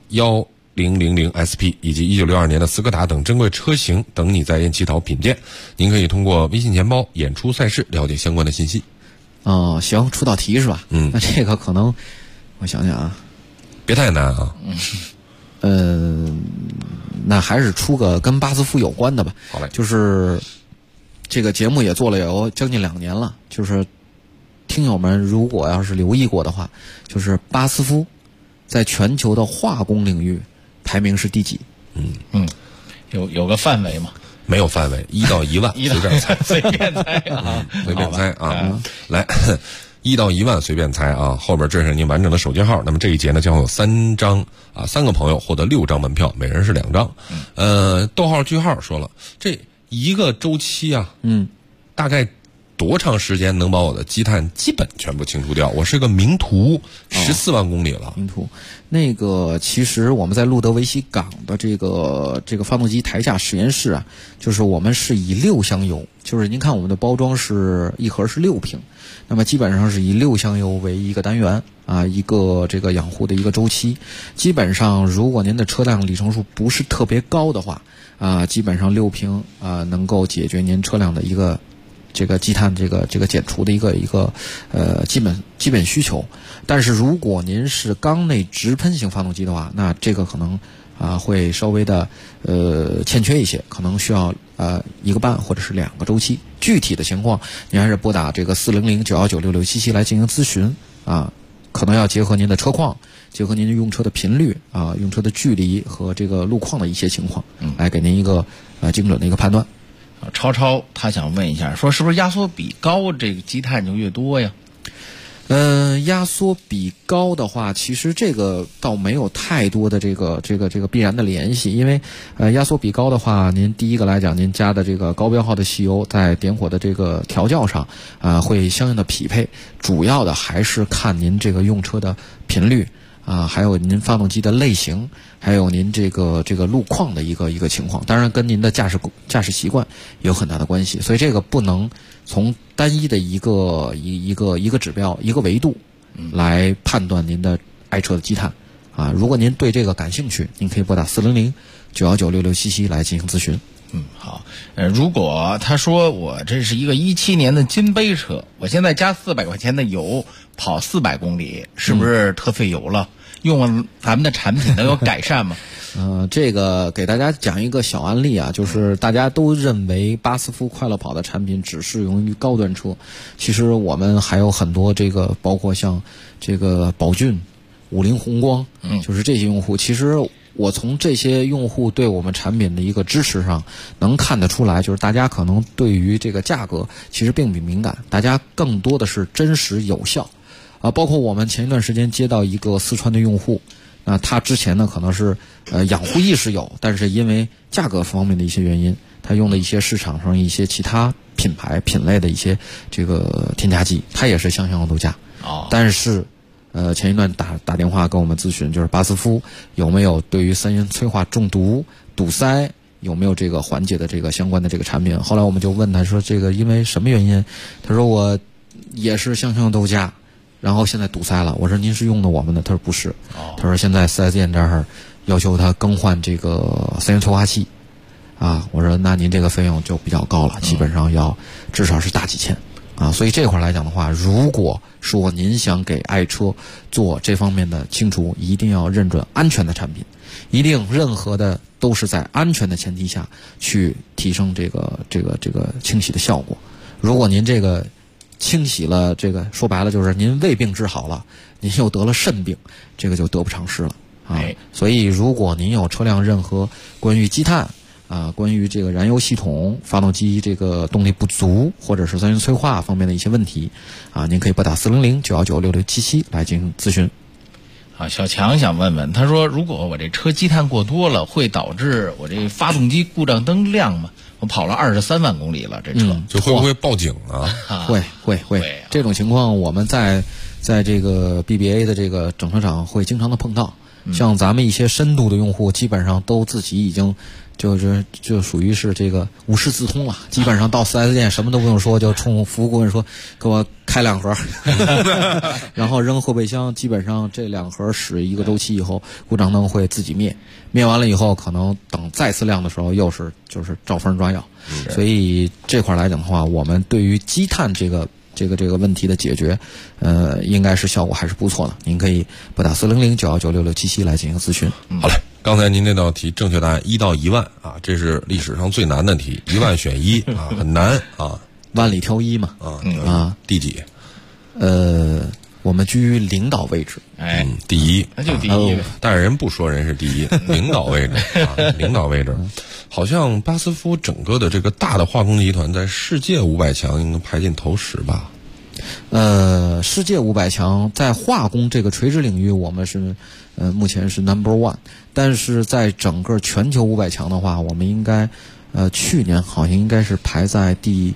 1000 SP 以及1962年的斯柯达等珍贵车型等你在雁栖岛品鉴。您可以通过微信钱包演出赛事了解相关的信息。 行，出道题是吧？那这个可能我想想啊， 别太难啊。 那还是出个跟巴斯夫有关的吧。 好嘞， 就是这个节目也做了有将近2年了，就是听友们如果要是留意过的话，就是巴斯夫在全球的化工领域排名是第几？ 有个范围吗？ 没有范围，1到1万，随便猜， 随便猜啊， 随便猜啊，来。1到1万随便猜啊，后边缀上您完整的手机号。那么这一节呢，将有3个朋友获得6张门票，每人是2张。逗号句号说了，这一个周期啊，大概多长时间能把我的积碳基本全部清除掉？我是个名图，14万公里了。 名图，那个其实我们在路德维希港的这个发动机台下实验室啊，就是我们是以6箱油，就是您看我们的包装是一盒是6瓶。那么基本上是以6箱油为一个单元啊，一个这个养护的一个周期。基本上如果您的车辆里程数不是特别高的话啊，基本上6瓶啊能够解决您车辆的一个这个积碳这个减除的一个基本需求。但是如果您是缸内直喷型发动机的话，那这个可能会稍微的欠缺一些，可能需要1个半或者是2个周期。具体的情况您还是拨打这个400-919-6677来进行咨询啊，可能要结合您的车况，结合您用车的频率啊，用车的距离和这个路况的一些情况，来给您一个精准的一个判断。 超他想问一下，说是不是压缩比高这个积碳就越多呀？ 压缩比高的话，其实这个倒没有太多的这个必然的联系，因为压缩比高的话，您第一个来讲，您加的这个高标号的汽油在点火的这个调教上会相应的匹配，主要的还是看您这个用车的频率还有您发动机的类型，还有您这个路况的一个情况，当然跟您的驾驶习惯有很大的关系，所以这个不能从单一的一个指标一个维度来判断您的爱车的积碳如果您对这个感兴趣，您可以拨打400-919-6677来进行咨询。 好。如果他说我这是一个17年的金杯车，我现在加400块钱的油跑400公里，是不是特费油了？用咱们的产品能有改善吗？ 这个给大家讲一个小案例啊，就是大家都认为巴斯夫快乐跑的产品只适用于高端车，其实我们还有很多这个，包括像这个宝骏、五菱宏光，就是这些用户，其实我从这些用户对我们产品的一个支持上，能看得出来，就是大家可能对于这个价格其实并不敏感，大家更多的是真实有效啊。包括我们前一段时间接到一个四川的用户，那他之前呢可能是养护意识有，但是因为价格方面的一些原因，他用了一些市场上一些其他品牌品类的一些这个添加剂，他也是香香的度假，但是前一段打电话跟我们咨询，就是巴斯夫有没有对于三元催化中毒、堵塞有没有这个缓解的这个相关的这个产品。后来我们就问他说，这个因为什么原因？他说我也是香香豆荚，然后现在堵塞了。我说您是用的我们的？他说不是。他说现在 4S 店这儿要求他更换这个三元催化器啊。我说那您这个费用就比较高了，基本上要至少是大几千。所以这块来讲的话，如果说您想给爱车做这方面的清除，一定要认准安全的产品，一定任何的都是在安全的前提下去提升这个清洗的效果。如果您这个清洗了，这个说白了就是您胃病治好了，您又得了肾病，这个就得不偿失了啊。所以如果您有车辆任何关于积碳关于这个燃油系统、发动机这个动力不足，或者是三元催化方面的一些问题您可以拨打400-919-6677来进行咨询。 小强想问问，他说如果我这车积碳过多了，会导致我这发动机故障灯亮吗？我跑了23万公里了，这车就会不会报警啊？ 会这种情况我们在这个 BBA 的这个整车厂会经常的碰到。像咱们一些深度的用户，基本上都自己已经就属于是这个无师自通了，基本上到 4S 店什么都不用说，就冲服务顾问说给我开2盒然后扔后备箱，基本上这2盒使一个周期以后，故障灯会自己灭完了以后，可能等再次亮的时候又是就是照疯抓药。所以这块来讲的话，我们对于积碳这个问题的解决，应该是效果还是不错的。您可以拨打400-919-6677来进行咨询。 好嘞，刚才您那道题正确答案1到1万啊，这是历史上最难的题，1万选1啊，很难啊， 万里挑一嘛第几？ 我们居于领导位置， 第一， 那就第一呗。 但是人不说人是第一，领导位置领导位置。好像巴斯夫整个的这个大的化工集团在世界500强应该排进头10吧？ 世界500强在化工这个垂直领域，我们是目前是 No.1， 但是在整个全球500强的话，我们应该去年好像应该是排在第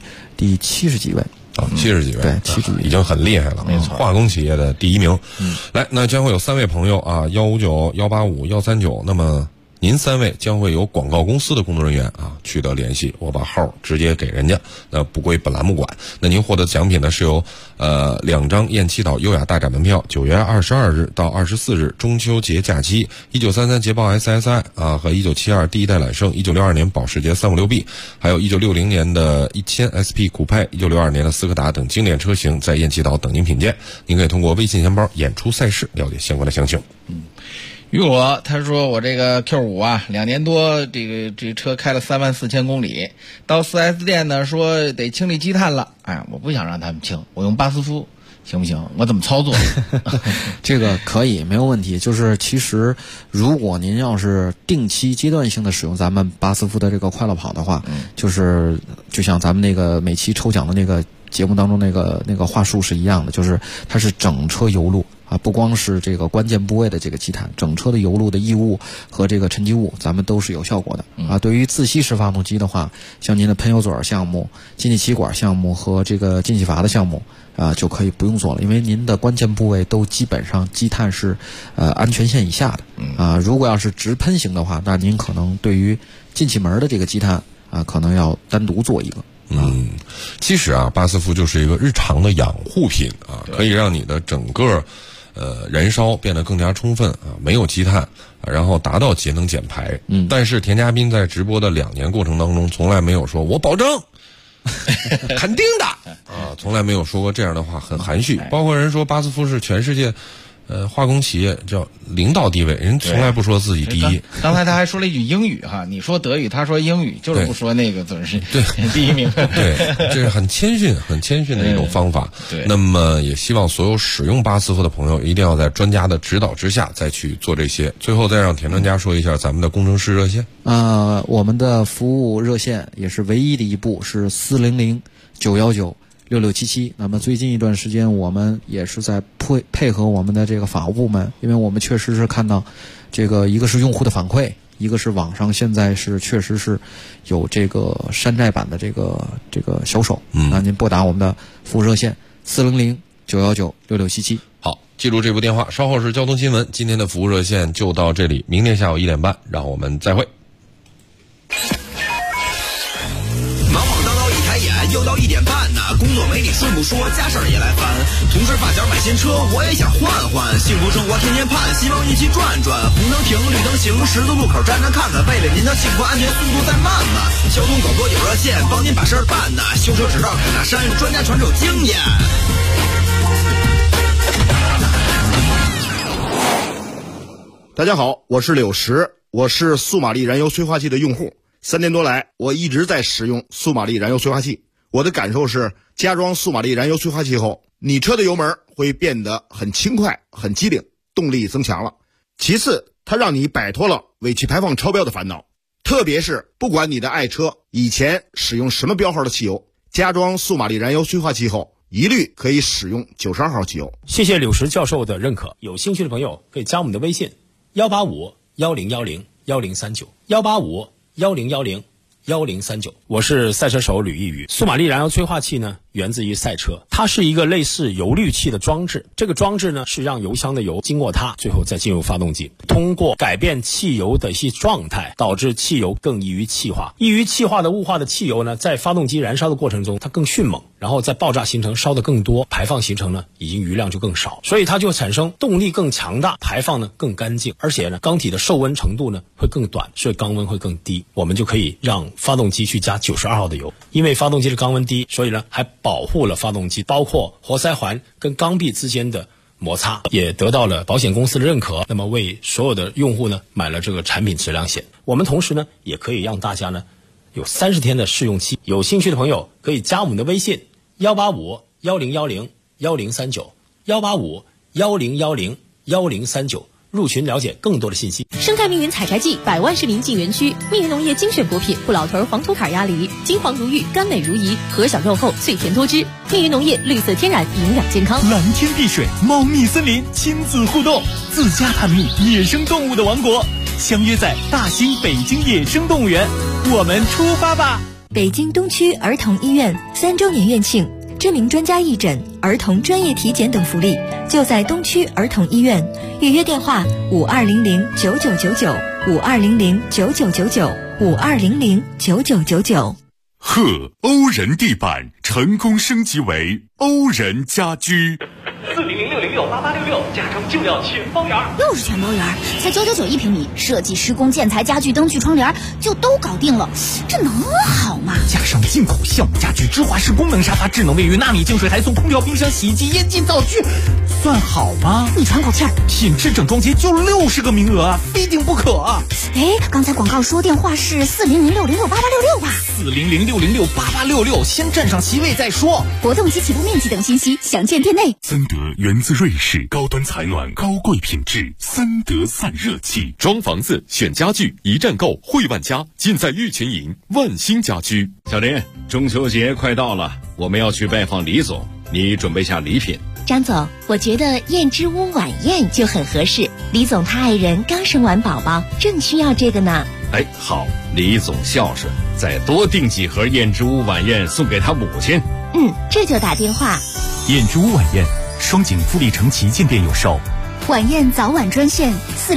70几位。 70几位， 对，70几位已经很厉害了， 没错， 化工企业的第1名。来，那将会有3位朋友啊，159、185、139，那么您3位将会有广告公司的工作人员取得联系，我把号直接给人家，那不归本栏目管。那您获得奖品呢是有2张雁栖岛优雅大展门票，9月22日到24日中秋节假期，1933捷豹 SSI 和1972第一代揽胜，1962年保时捷 356B， 还有1960年的1000 SP 酷派，1962年的斯柯达等经典车型在雁栖岛等您品鉴。您可以通过微信钱包演出赛事了解相关的详情。 于我他说我这个 Q5 2年多，这车开了34000公里，到 4S 店呢说得清理积碳了，我不想让他们清，我用巴斯夫行不行？我怎么操作？ 这个可以，没有问题。就是其实如果您要是定期阶段性的使用咱们巴斯夫的这个快乐跑的话，就像咱们那个每期抽奖的那个节目当中那个话术是一样的，就是它是整车油路不光是这个关键部位的这个积碳，整车的油路的异物和这个沉积物，咱们都是有效果的对于自吸式发动机的话，像您的喷油嘴项目、进气气管项目和这个进气阀的项目就可以不用做了，因为您的关键部位都基本上积碳是安全线以下的如果要是直喷型的话，那您可能对于进气门的这个积碳可能要单独做一个。 其实巴斯夫就是一个日常的养护品可以让你的整个燃烧变得更加充分没有积碳，然后达到节能减排。但是田家斌在直播的2年过程当中，从来没有说我保证肯定的从来没有说过这样的话，很含蓄。包括人说巴斯夫是全世界化工企业叫领导地位，人从来不说自己第一。 刚才他还说了一句英语哈，你说德语，他说英语，就是不说那个总是第一名。 对，这是很谦逊的一种方法。 对， 那么也希望所有使用巴斯夫的朋友一定要在专家的指导之下再去做这些。最后再让田专家说一下咱们的工程师热线。 我们的服务热线也是唯一的一部是400-919-6677。那么最近一段时间，我们也是在配合我们的这个法务部门，因为我们确实是看到，这个一个是用户的反馈，一个是网上现在是确实是有这个山寨版的这个销售。那您拨打我们的服务热线400-919-6677。 好，记住这部电话。稍后是交通新闻，今天的服务热线就到这里，明天下午1点半，让我们再会。 又到1点半呢，工作没你顺不说，家事儿也来烦。同事发小买新车，我也想换换。幸福生活天天盼，希望一起转转。红灯停，绿灯行，十字路口站站看看。为了您的幸福安全，速度再慢慢。交通广播有热线，帮您把事儿办呢。修车执照开大山，专家传授经验。 大家好，我是柳石，我是速马力燃油催化器的用户。3年多来，我一直在使用速马力燃油催化器。我的感受是，加装速马力燃油催化器后，你车的油门会变得很轻快、很机灵，动力增强了。其次，它让你摆脱了尾气排放超标的烦恼。特别是不管你的爱车以前使用什么标号的汽油，加装速马力燃油催化器后，一律可以使用92号汽油。 谢谢柳石教授的认可。有兴趣的朋友可以加我们的微信185-1010-1039，185-1010-1039。我是赛车手吕一宇。速马力燃油催化器呢，源自于赛车，它是一个类似油滤器的装置。这个装置呢，是让油箱的油经过它，最后再进入发动机，通过改变汽油的一些状态，导致汽油更易于气化。易于气化的雾化的汽油呢，在发动机燃烧的过程中，它更迅猛，然后在爆炸形成烧得更多，排放形成呢，已经余量就更少，所以它就产生动力更强大，排放呢更干净，而且呢，缸体的受温程度呢会更短，所以缸温会更低。我们就可以让发动机去加92号的油，因为发动机的缸温低，所以呢还保护了发动机，包括活塞环跟缸壁之间的摩擦，也得到了保险公司的认可。那么为所有的用户呢买了这个产品质量险。我们同时呢也可以让大家呢有30天的试用期。有兴趣的朋友可以加我们的微信185-1010-1039，185-1010-1039，入群了解更多的信息。 生态密云采摘季，100万市民进园区，密云农业精选果品，不老头黄土坎鸭梨，金黄如玉，甘美如饴，核小肉厚，脆甜多汁。密云农业绿色天然，营养健康。 蓝天碧水，猫蜜森林，亲子互动，自家探秘野生动物的王国，相约在大兴北京野生动物园，我们出发吧！ 北京东区儿童医院3周年院庆，知名专家义诊、儿童专业体检等福利，就在东区儿童医院。预约电话：5200-9999，5200-9999，5200-9999。 贺欧仁地板成功升级为欧仁家居。 400-606-8866，加装就要全包圆。 又是全包圆，才999一平米，设计、施工、建材、家具、灯具、窗帘就都搞定了，这能好吗？ 加上进口橡木家具、芝华士功能沙发、智能卫浴、纳米净水，还送空调、冰箱、洗衣机、烟机、灶具，算好吗？ 你喘口气儿， 品质整装节就60个名额啊，非订不可啊！ 哎，刚才广告说电话是400-606-8866吧 ？400-606-8866，先占上席位再说。 活动及起步面积等信息详见店内。 森德源自瑞士，高端采暖，高贵品质，森德散热器。装房子选家具，一站购汇万家，尽在玉泉营万兴家居。 小林，中秋节快到了，我们要去拜访李总，你准备下礼品。 张总，我觉得燕之屋晚宴就很合适。李总他爱人刚生完宝宝，正需要这个呢。 哎，好，李总孝顺，再多订几盒燕之屋晚宴送给他母亲。 这就打电话。 燕之屋晚宴，双井富力城旗舰店有售。 晚宴早晚专线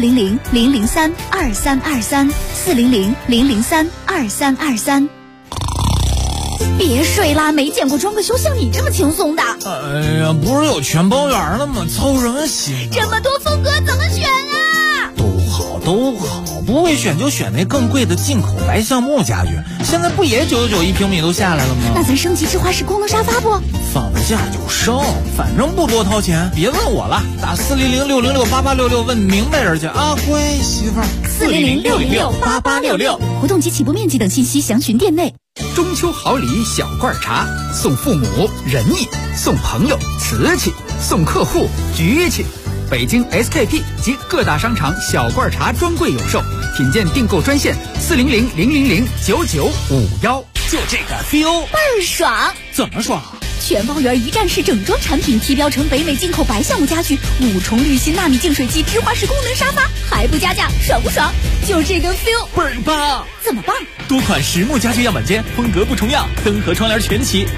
400-003-2323，400-003-2323。别睡啦，没见过装个修像你这么轻松的。 哎呀，不是有全包圆了吗？操什么心啊？ 这么多风格怎么选啊？ 都好， 都好，不会选就选那更贵的进口白橡木家具，现在不也999一平米都下来了吗？ 那咱升级智花式功能沙发不？ 放得下就升，反正不多掏钱，别问我了，打400-606-8866问明白人家啊，乖媳妇儿。 400-606-8866，活动及起步面积等信息详询店内。 中秋好礼小罐茶，送父母仁义，送朋友瓷器，送客户局气。北京 SKP 及各大商场小罐茶专柜有售，品鉴订购专线400-000-9951。 就这个 feel 倍儿爽！ 怎么爽？ 全包圆一站式整装产品，提标成北美进口白橡木家具，5重滤芯纳米净水机，智花式功能沙发，还不加价，爽不爽？就这个 feel 倍儿棒！ 怎么棒？ 多款实木家具样板间，风格不重样，灯和窗帘全齐。